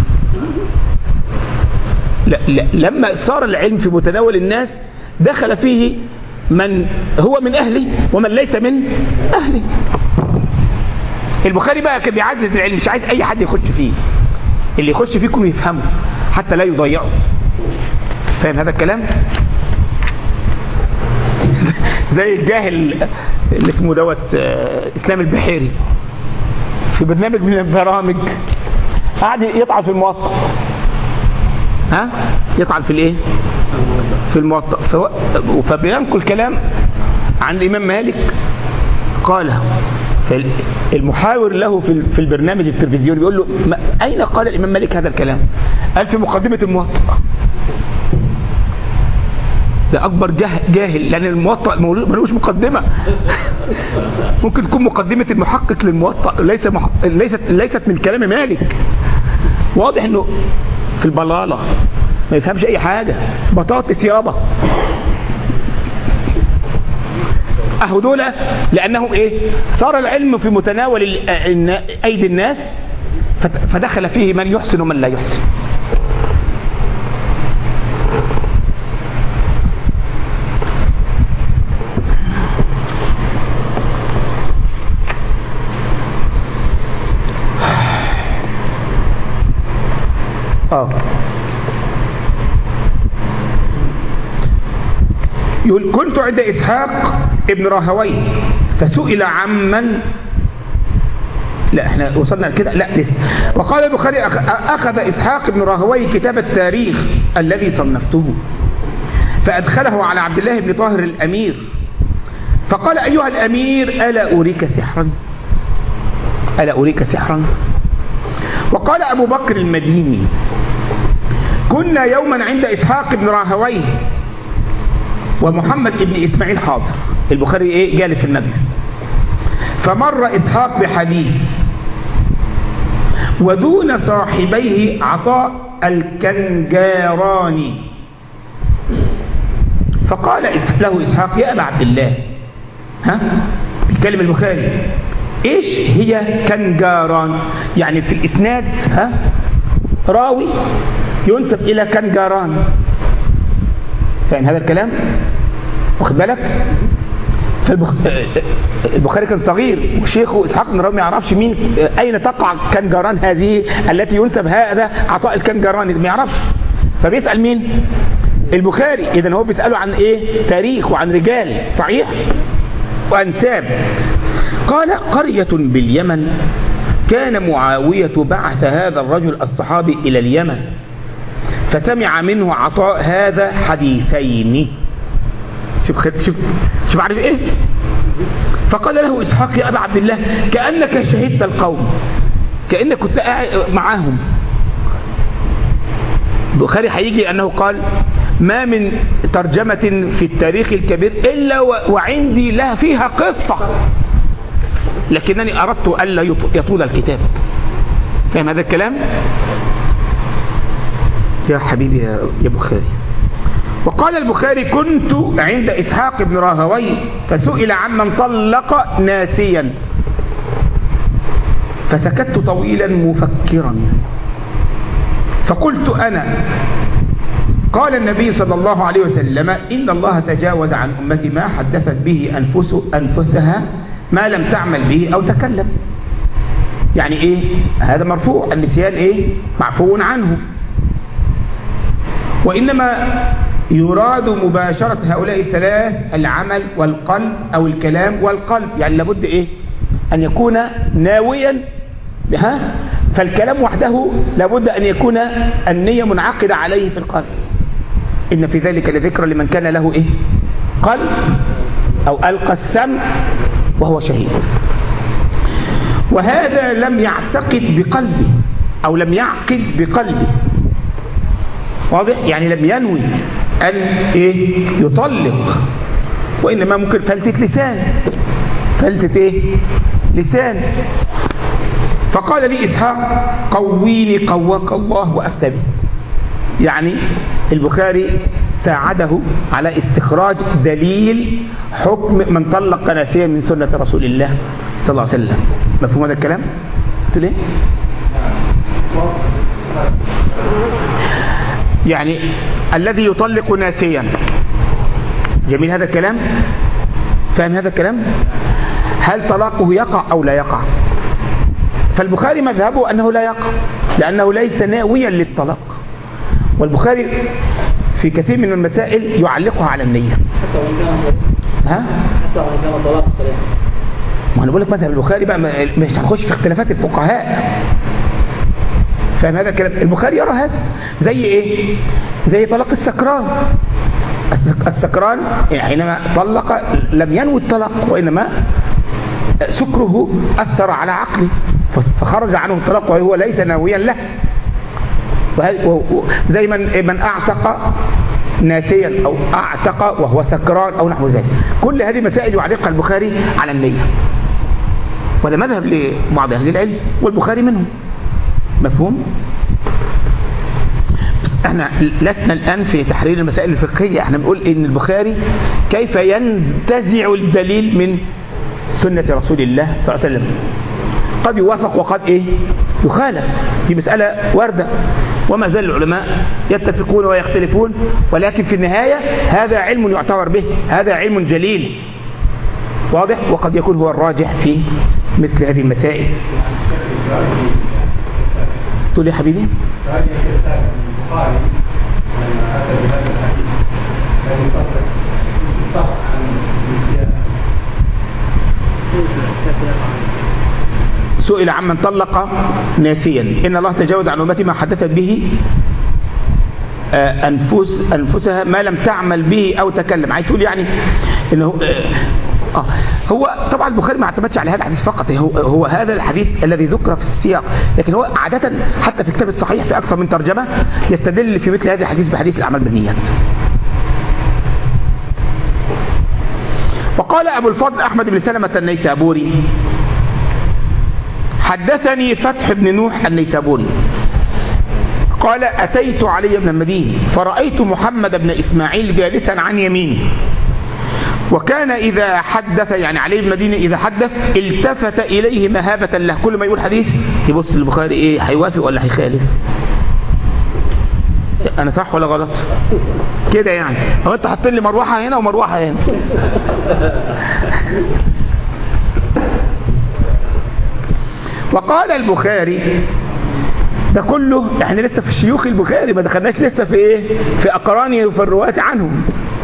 لا لا، لما صار العلم في متناول الناس دخل فيه من هو من أهله ومن ليس من أهله. البخاري بقى كان بيعزز العلم، مش عايز أي حد يخش فيه، اللي يخش فيكم يفهمه حتى لا يضيعه. فاهم هذا الكلام؟ زي الجاهل اللي اسمه دوت إسلام البحيري في برنامج من البرامج قاعد يطعن في الموطأ. ها؟ يطعن في الايه؟ في الموطأ. فبينقل كلام عن الإمام مالك قال، المحاور له في البرنامج التلفزيوني بيقول له: أين قال الإمام مالك هذا الكلام؟ قال: في مقدمة الموطأ. ده أكبر جاهل، لأن الموطأ ملوش مقدمة. ممكن تكون مقدمة المحقق للموطأ، ليس مح... ليست ليست من كلام مالك. واضح إنه في البلالة ما يفهمش أي حاجة، بطاطس يابا. أهو دول لأنه إيه؟ صار العلم في متناول أيدي الناس فدخل فيه من يحسن ومن لا يحسن. آه يقول: كنت عند إسحاق ابن راهويه فسئل عمن، لا احنا وصلنا لكده، لا لسه. وقال البخاري: أخذ إسحاق ابن راهويه كتاب التاريخ الذي صنفته فأدخله على عبد الله بن طاهر الأمير فقال: أيها الأمير ألا أريك سحرا؟ ألا أريك سحرا؟ وقال أبو بكر المديني: كنا يوما عند إسحاق بن راهويه ومحمد بن إسماعيل حاضر. البخاري إيه جالس في المجلس، فمر إسحاق بحديث ودون صاحبيه عطاء الكنجاراني، فقال له إسحاق: يا أبا عبد الله، ها بيتكلم البخاري، إيش هي كنجاران؟ يعني في الإسناد ها راوي ينسب إلى كنجاران، فاهم هذا الكلام؟ واخد بالك؟ فالبخاري كان صغير وشيخه إسحاق بن راهويه ما يعرفش مين أين تقع كنجاران هذه التي ينسب هذا عطاء الكنجاراني، ما يعرفش، فبيسأل مين؟ البخاري. إذن هو بيسأله عن إيه؟ تاريخ وعن رجال صحيح وأنساب. قال: قرية باليمن كان معاوية بعث هذا الرجل الصحابي إلى اليمن فسمع منه عطاء هذا حديثين. شوف شوف شوف عارف إيه؟ فقال له إسحاق: يا أبا عبد الله، كأنك شهدت القوم، كأنك كنت قاعد معاهم. البخاري هيجي أنه قال: ما من ترجمة في التاريخ الكبير إلا وعندي لها فيها قصة، لكنني أردت ألا يطول الكتاب. فاهم هذا الكلام؟ يا حبيبي يا بخاري. وقال البخاري: كنت عند إسحاق بن راهويه فسئل عمن طلق ناسيا فسكت طويلا مفكرا فقلت أنا. قال النبي صلى الله عليه وسلم: إن الله تجاوز عن أمتي ما حدثت به أنفس أنفسها ما لم تعمل به أو تكلم. يعني إيه؟ هذا مرفوع، النسيان إيه؟ معفو عنه. وإنما يراد مباشرة هؤلاء الثلاث: العمل والقلب أو الكلام والقلب. يعني لابد إيه؟ أن يكون ناويا، ها؟ فالكلام وحده لابد أن يكون النية منعقدة عليه في القلب. إن في ذلك لذكرى لمن كان له إيه؟ قلب أو ألقى السمع وهو شهيد. وهذا لم يعتقد بقلبه أو لم يعقد بقلبه، واضح؟ يعني لم ينوي أن إيه؟ يطلق، وإنما ممكن فلتة لسان، فلتة إيه؟ لسان. فقال لي إسحاق: قويني قواك الله وأفتى به. يعني البخاري ساعده على استخراج دليل حكم من طلق ناسيا من سنة رسول الله صلى الله عليه وسلم. مفهوم هذا الكلام؟ قلت ليه؟ يعني الذي يطلق ناسيا، جميل هذا الكلام؟ فاهم هذا الكلام؟ هل طلاقه يقع أو لا يقع؟ فالبخاري مذهبه أنه لا يقع لأنه ليس ناويا للطلاق، والبخاري في كثير من المسائل يعلقها على النية. حتى وإن كان ها؟ حتى وإن كان طلاق صريح. ما أنا بقول لك مذهب البخاري بقى مش هنخش في اختلافات الفقهاء. فاهم هذا الكلام؟ البخاري يرى هذا زي إيه؟ زي طلاق السكران. السكران حينما طلق لم ينوي الطلاق، وإنما سكره أثر على عقله فخرج عنه الطلاق وهو ليس ناويا له. زي من من أعتق ناسيا أو أعتق وهو سكران أو نحو ذلك. كل هذه مسائل يعلقها البخاري على النية، وهذا مذهب لبعض أهل العلم والبخاري منهم. مفهوم؟ بس احنا لسنا الآن في تحرير المسائل الفقهية، احنا بنقول إن البخاري كيف ينتزع الدليل من سنة رسول الله صلى الله عليه وسلم. قد يوافق وقد إيه؟ يخالف، دي مسألة واردة، وما زال العلماء يتفقون ويختلفون، ولكن في النهاية هذا علم يعتبر به، هذا علم جليل واضح، وقد يكون هو الراجح في مثل هذه المسائل. تقول يا حبيبي؟ سئل عمن طلق ناسيا: إن الله تجاوز عن أمتي ما حدثت به أنفس أنفسها ما لم تعمل به أو تكلم. عايز تقول يعني إنه اه هو طبعا البخاري ما اعتمدش على هذا الحديث فقط، هو, هو هذا الحديث الذي ذكر في السياق، لكن هو عادة حتى في كتاب الصحيح في أكثر من ترجمة يستدل في مثل هذا الحديث بحديث الأعمال بالنيات. وقال أبو الفضل أحمد بن سلمة النيسابوري حدثني فتح بن نوح النيسابوري قال أتيت علي بن المديني فرأيت محمد بن إسماعيل جالسا عن يمينه، وكان إذا حدث يعني علي بن المديني إذا حدث التفت إليه مهابة له، كل ما يقول حديث يبص البخاري إيه هيوافق ولا هيخالف، أنا صح ولا غلط كده يعني، هو أنت حاطين لي مروحة هنا ومروحة هنا. وقال البخاري ده كله احنا لسه في شيوخ البخاري، ما دخلناش لسه في ايه في اقرانه وفي الرواة عنهم.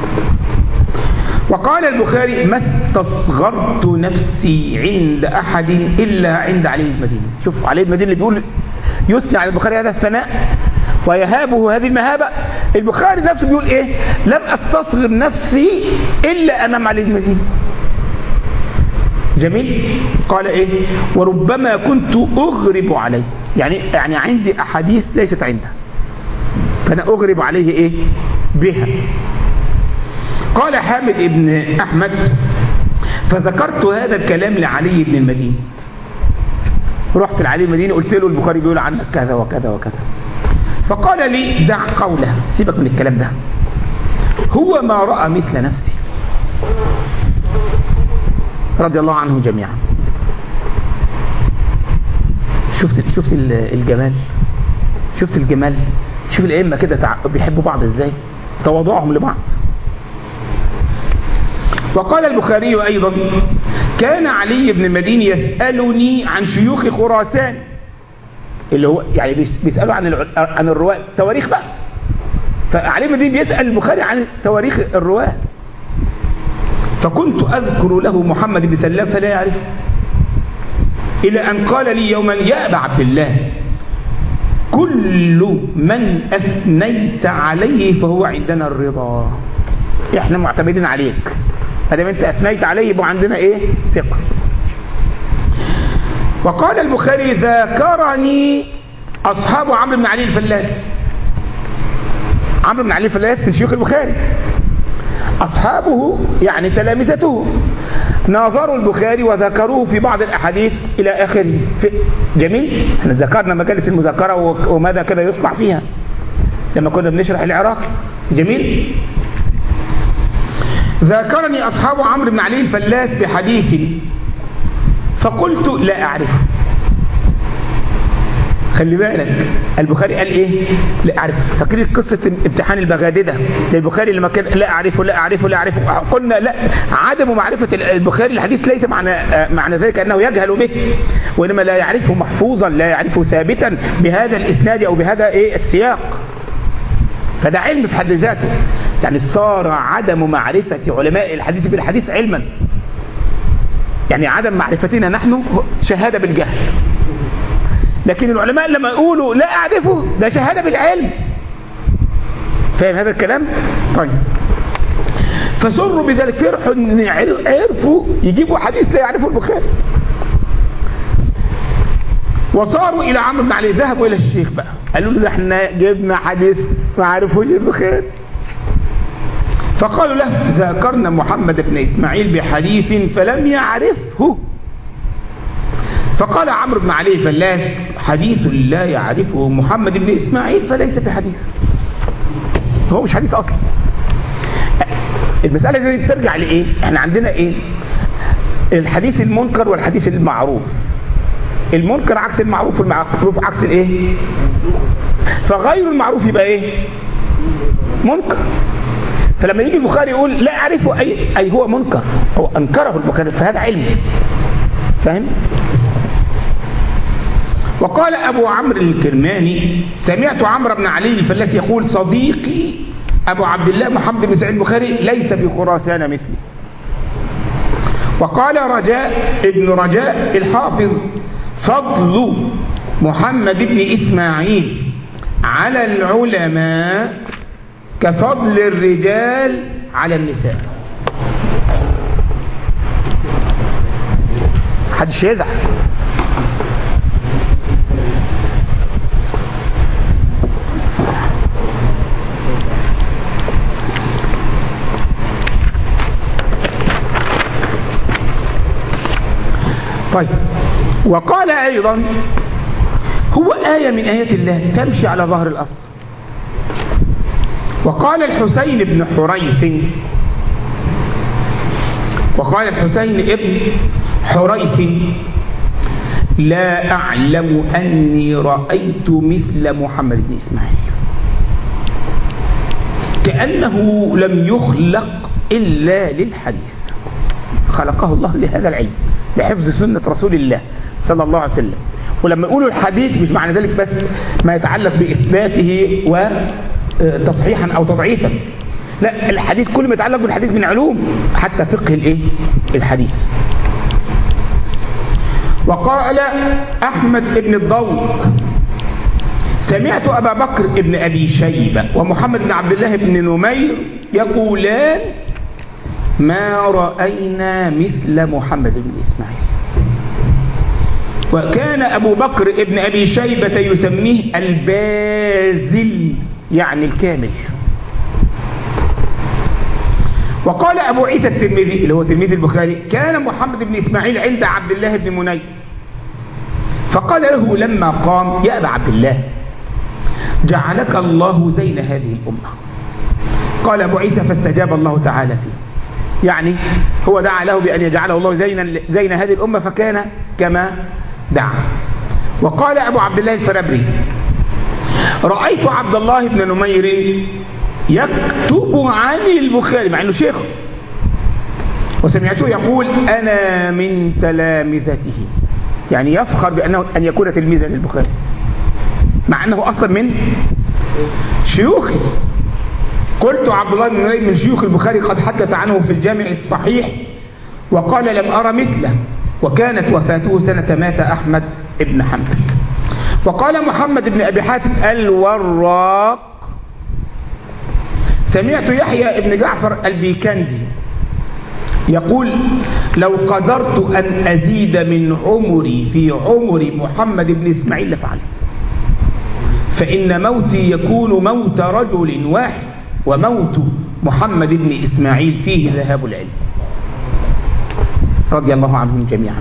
وقال البخاري ما استصغرت نفسي عند احد الا عند علي بن المديني. شوف علي بن المديني اللي بيقول يثني على البخاري هذا الثناء ويهابه هذه المهابة، البخاري نفسه بيقول ايه لم استصغر نفسي الا امام علي بن المديني. جميل. قال ايه وربما كنت اغرب عليه، يعني يعني عندي احاديث ليست عنده فانا اغرب عليه ايه بها. قال حامد بن احمد فذكرت هذا الكلام لعلي بن المديني، رحت لعلي بن المديني قلت له البخاري بيقول عنك كذا وكذا وكذا، فقال لي دع قوله، سيبك من الكلام ده، هو ما رأى مثل نفسي رضي الله عنه جميعا. شفت شفت الجمال، شفت الجمال، شوف الائمه كده بيحبوا بعض ازاي، تواضعهم لبعض. وقال البخاري ايضا كان علي بن المديني يسالني عن شيوخ خراسان، اللي هو يعني بيسالوا عن عن الرواه تواريخ بقى، فعلي بن المديني بيسال البخاري عن تواريخ الرواه، فكنت اذكر له محمد بن سلام فلا يعرفه، إلى أن قال لي يوما يا أبا عبد الله كل من أثنيت عليه فهو عندنا الرضا، إحنا معتمدين عليك، هذا أنت أثنيت عليه يبقى عندنا إيه ثقة. وقال البخاري ذاكرني أصحاب عمرو بن علي الفلاس، عمرو بن علي الفلاس من شيوخ البخاري، أصحابه يعني تلامذته ناظروا البخاري وذكروه في بعض الأحاديث إلى آخره. جميل. احنا ذكرنا مجالس المذاكرة وماذا كان يصنع فيها لما كنا بنشرح العراق. جميل. ذاكرني أصحاب عمرو بن علي الفلاس بحديث فقلت لا أعرفه. خلي بالك البخاري قال ايه لا اعرف. فاكرين قصه امتحان البغادده للبخاري لما كان لا اعرفه لا اعرفه لا اعرفه، قلنا لا عدم معرفه البخاري الحديث ليس معنى معنى ذلك انه يجهل به، وانما لا يعرفه محفوظا، لا يعرفه ثابتا بهذا الاسناد او بهذا ايه السياق، فده علم في حد ذاته. يعني صار عدم معرفه علماء الحديث بالحديث علما، يعني عدم معرفتنا نحن شهاده بالجهل، لكن العلماء لما يقولوا لا أعرفه ده شهادة بالعلم. فاهم هذا الكلام؟ طيب فسروا بذلك، فرحوا ان عرفوا يجيبوا حديث لا يعرفه البخاري. وصاروا إلى عمرو بن علي، ذهبوا إلى الشيخ بقى قالوا له احنا جبنا حديث ما عرفوش البخاري، فقالوا له ذاكرنا محمد بن إسماعيل بحديث فلم يعرفه. فقال عمرو بن علي الفلاس حديث لا يعرفه محمد بن إسماعيل فليس بحديث، هو مش حديث أصلا. المسألة دي ترجع لإيه؟ احنا عندنا إيه؟ الحديث المنكر والحديث المعروف. المنكر عكس المعروف والمعروف عكس الإيه؟ فغير المعروف يبقى إيه؟ منكر. فلما يجي البخاري يقول لا أعرفه أي, أي هو منكر، هو أنكره البخاري، فهذا علم. فاهم؟ وقال أبو عمرو الكرماني سمعت عمرو بن علي الفلاس يقول صديقي أبو عبد الله محمد بن سعيد البخاري ليس بخراسان مثلي. وقال رجاء ابن رجاء الحافظ فضل محمد بن إسماعيل على العلماء كفضل الرجال على النساء. محدش يزعل. طيب، وقال أيضا هو آية من آيات الله تمشي على ظهر الأرض. وقال الحسين بن حريث وقال الحسين ابن حريث لا أعلم أني رأيت مثل محمد بن إسماعيل، كأنه لم يخلق إلا للحديث، خلقه الله لهذا العلم، لحفظ سنة رسول الله صلى الله عليه وسلم. ولما يقولوا الحديث مش معنى ذلك بس ما يتعلق بإثباته وتصحيحا أو تضعيفا، لا، الحديث كل ما يتعلق بالحديث من علوم، حتى فقه الايه الحديث. وقال أحمد بن الضوء سمعت أبا بكر بن أبي شيبة ومحمد بن عبد الله بن نمير يقولان ما رأينا مثل محمد بن إسماعيل. وكان أبو بكر بن أبي شيبة يسميه البازل، يعني الكامل. وقال أبو عيسى الترمذي اللي هو تلميذ البخاري كان محمد بن إسماعيل عند عبد الله بن مني، فقال له لما قام يا أبا عبد الله جعلك الله زين هذه الأمة. قال أبو عيسى فاستجاب الله تعالى فيه، يعني هو دعا له بأن يجعله الله زين, زين هذه الأمة فكان كما دعا. وقال أبو عبد الله الفرابري رأيت عبد الله بن نمير يكتب عن البخاري مع أنه شيخ، وسمعته يقول أنا من تلامذته، يعني يفخر بأنه أن يكون تلميذا للبخاري مع أنه أصلا من شيوخه. قلت عبد الله بن نمير من شيوخ البخاري قد حدث عنه في الجامع الصحيح وقال لم أرى مثله، وكانت وفاته سنة مات أحمد بن حنبل. وقال محمد بن أبي حاتم الوراق سمعت يحيى بن جعفر البيكندي يقول لو قدرت أن أزيد من عمري في عمر محمد بن إسماعيل لفعلت، فإن موتي يكون موت رجل واحد وموت محمد بن إسماعيل فيه ذهاب العلم، رضي الله عنهم جميعا.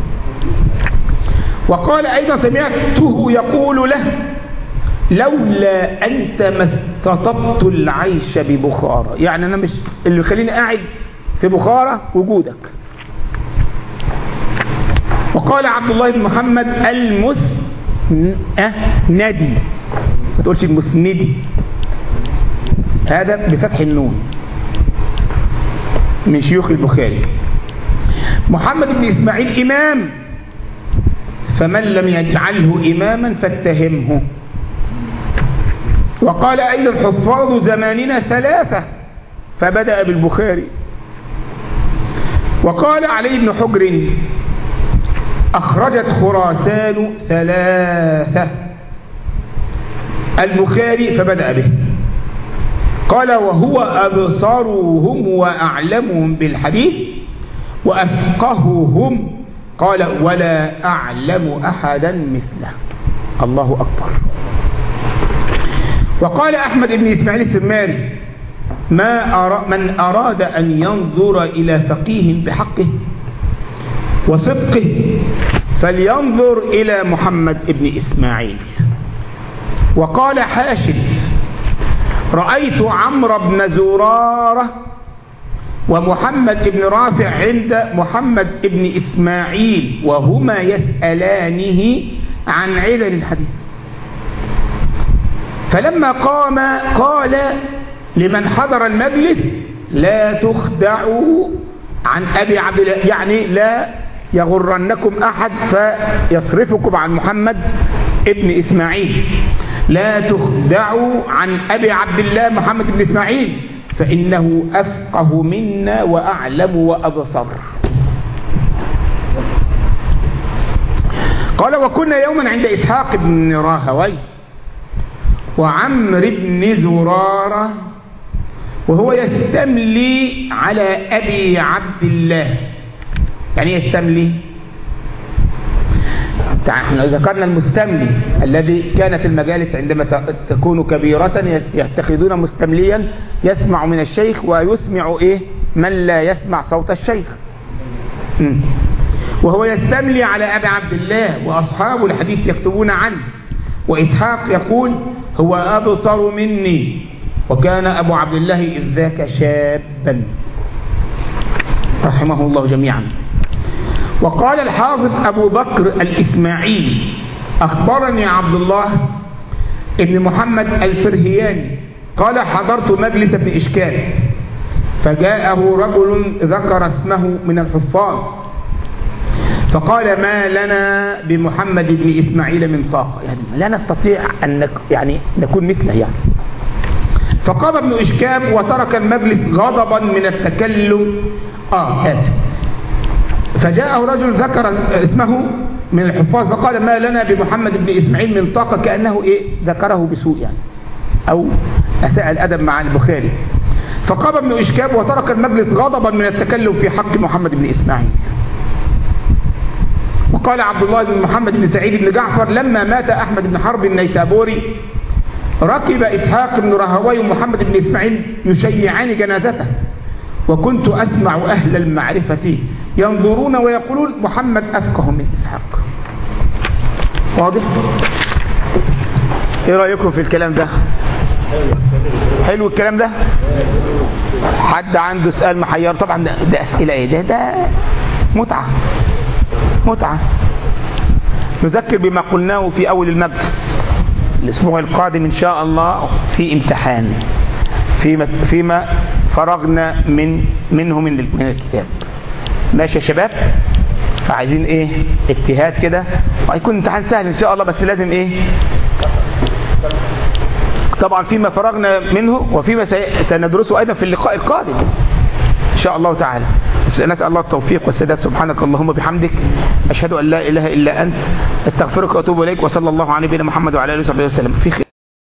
وقال أيضا سمعته يقول له لولا أنت ما استطبت العيش ببخارى، يعني أنا مش اللي يخليني قاعد في بخارى وجودك. وقال عبد الله بن محمد المسندي، ما تقولش المسندي، هذا بفتح النون، من شيوخ البخاري. محمد بن إسماعيل إمام، فمن لم يجعله إماما فاتهمه. وقال أيضا حفاظ زماننا ثلاثة، فبدأ بالبخاري. وقال علي بن حجر أخرجت خراسان ثلاثة، البخاري فبدأ به. قال وهو أبصرهم وأعلمهم بالحديث وأفقههم، قال ولا أعلم أحدا مثله. الله أكبر. وقال أحمد بن إسماعيل السماري ما أرى من أراد أن ينظر إلى فقيه بحقه وصدقه فلينظر إلى محمد بن إسماعيل. وقال حاشد رأيت عمرو بن زرارة ومحمد بن رافع عند محمد بن إسماعيل وهما يسألانه عن علل الحديث، فلما قام قال لمن حضر المجلس لا تخدعوا عن أبي عبد الله، يعني لا يغرنكم أحد فيصرفكم عن محمد ابن إسماعيل، لا تخدعوا عن أبي عبد الله محمد بن إسماعيل فإنه أفقه منا وأعلم وأبصر. قال وكنا يوما عند إسحاق بن راهوي وعمر بن زرارة وهو يستملي على أبي عبد الله. يعني يستملي احنا ذكرنا المستملي الذي كانت المجالس عندما تكون كبيرة يتخذون مستمليا يسمع من الشيخ ويسمع ايه من لا يسمع صوت الشيخ. م. وهو يستملي على أبي عبد الله وأصحاب الحديث يكتبون عنه. وإسحاق يقول هو أبصر مني، وكان أبو عبد الله إذ ذاك شابا رحمه الله جميعا. وقال الحافظ أبو بكر الإسماعيلي أخبرني عبد الله ابن محمد الفرهياني قال حضرت مجلس ابن إشكال فجاءه رجل ذكر اسمه من الحفاظ فقال ما لنا بمحمد بن إسماعيل من طاقة، يعني لا نستطيع أن نك يعني نكون مثله يعني. فقام ابن إشكاب وترك المجلس غضبا من التكلم آه آسف فجاءه رجل ذكر اسمه من الحفاظ فقال ما لنا بمحمد بن إسماعيل من طاقة، كأنه إيه ذكره بسوء يعني أو أساء الأدب مع البخاري. فقام ابن إشكاب وترك المجلس غضبا من التكلم في حق محمد بن إسماعيل. وقال عبد الله بن محمد بن سعيد بن جعفر لما مات أحمد بن حرب النيسابوري ركب إسحاق بن رهوي ومحمد بن إسماعيل يشيعان جنازته، وكنت أسمع أهل المعرفة ينظرون ويقولون محمد أفقه من إسحاق. واضح؟ إيه رأيكم في الكلام ده؟ حلو الكلام ده؟ حد عنده سؤال محير؟ طبعا ده, ده أسئلة إيه؟ ده ده متعة متعة. نذكر بما قلناه في أول المجلس الأسبوع القادم إن شاء الله في امتحان فيما, فيما فرغنا من منه من الكتاب. ماشي يا شباب؟ فعايزين ايه اجتهاد كده، وهيكون امتحان سهل ان شاء الله، بس لازم ايه طبعا فيما فرغنا منه وفيما سندرسه ايضا في اللقاء القادم ان شاء الله تعالى. نسأل الله التوفيق والسداد. سبحانك اللهم بحمدك أشهد أن لا إله إلا أنت أستغفرك وأتوب إليك، وصلى الله على نبينا محمد وعلى آله وصحبه وسلم. في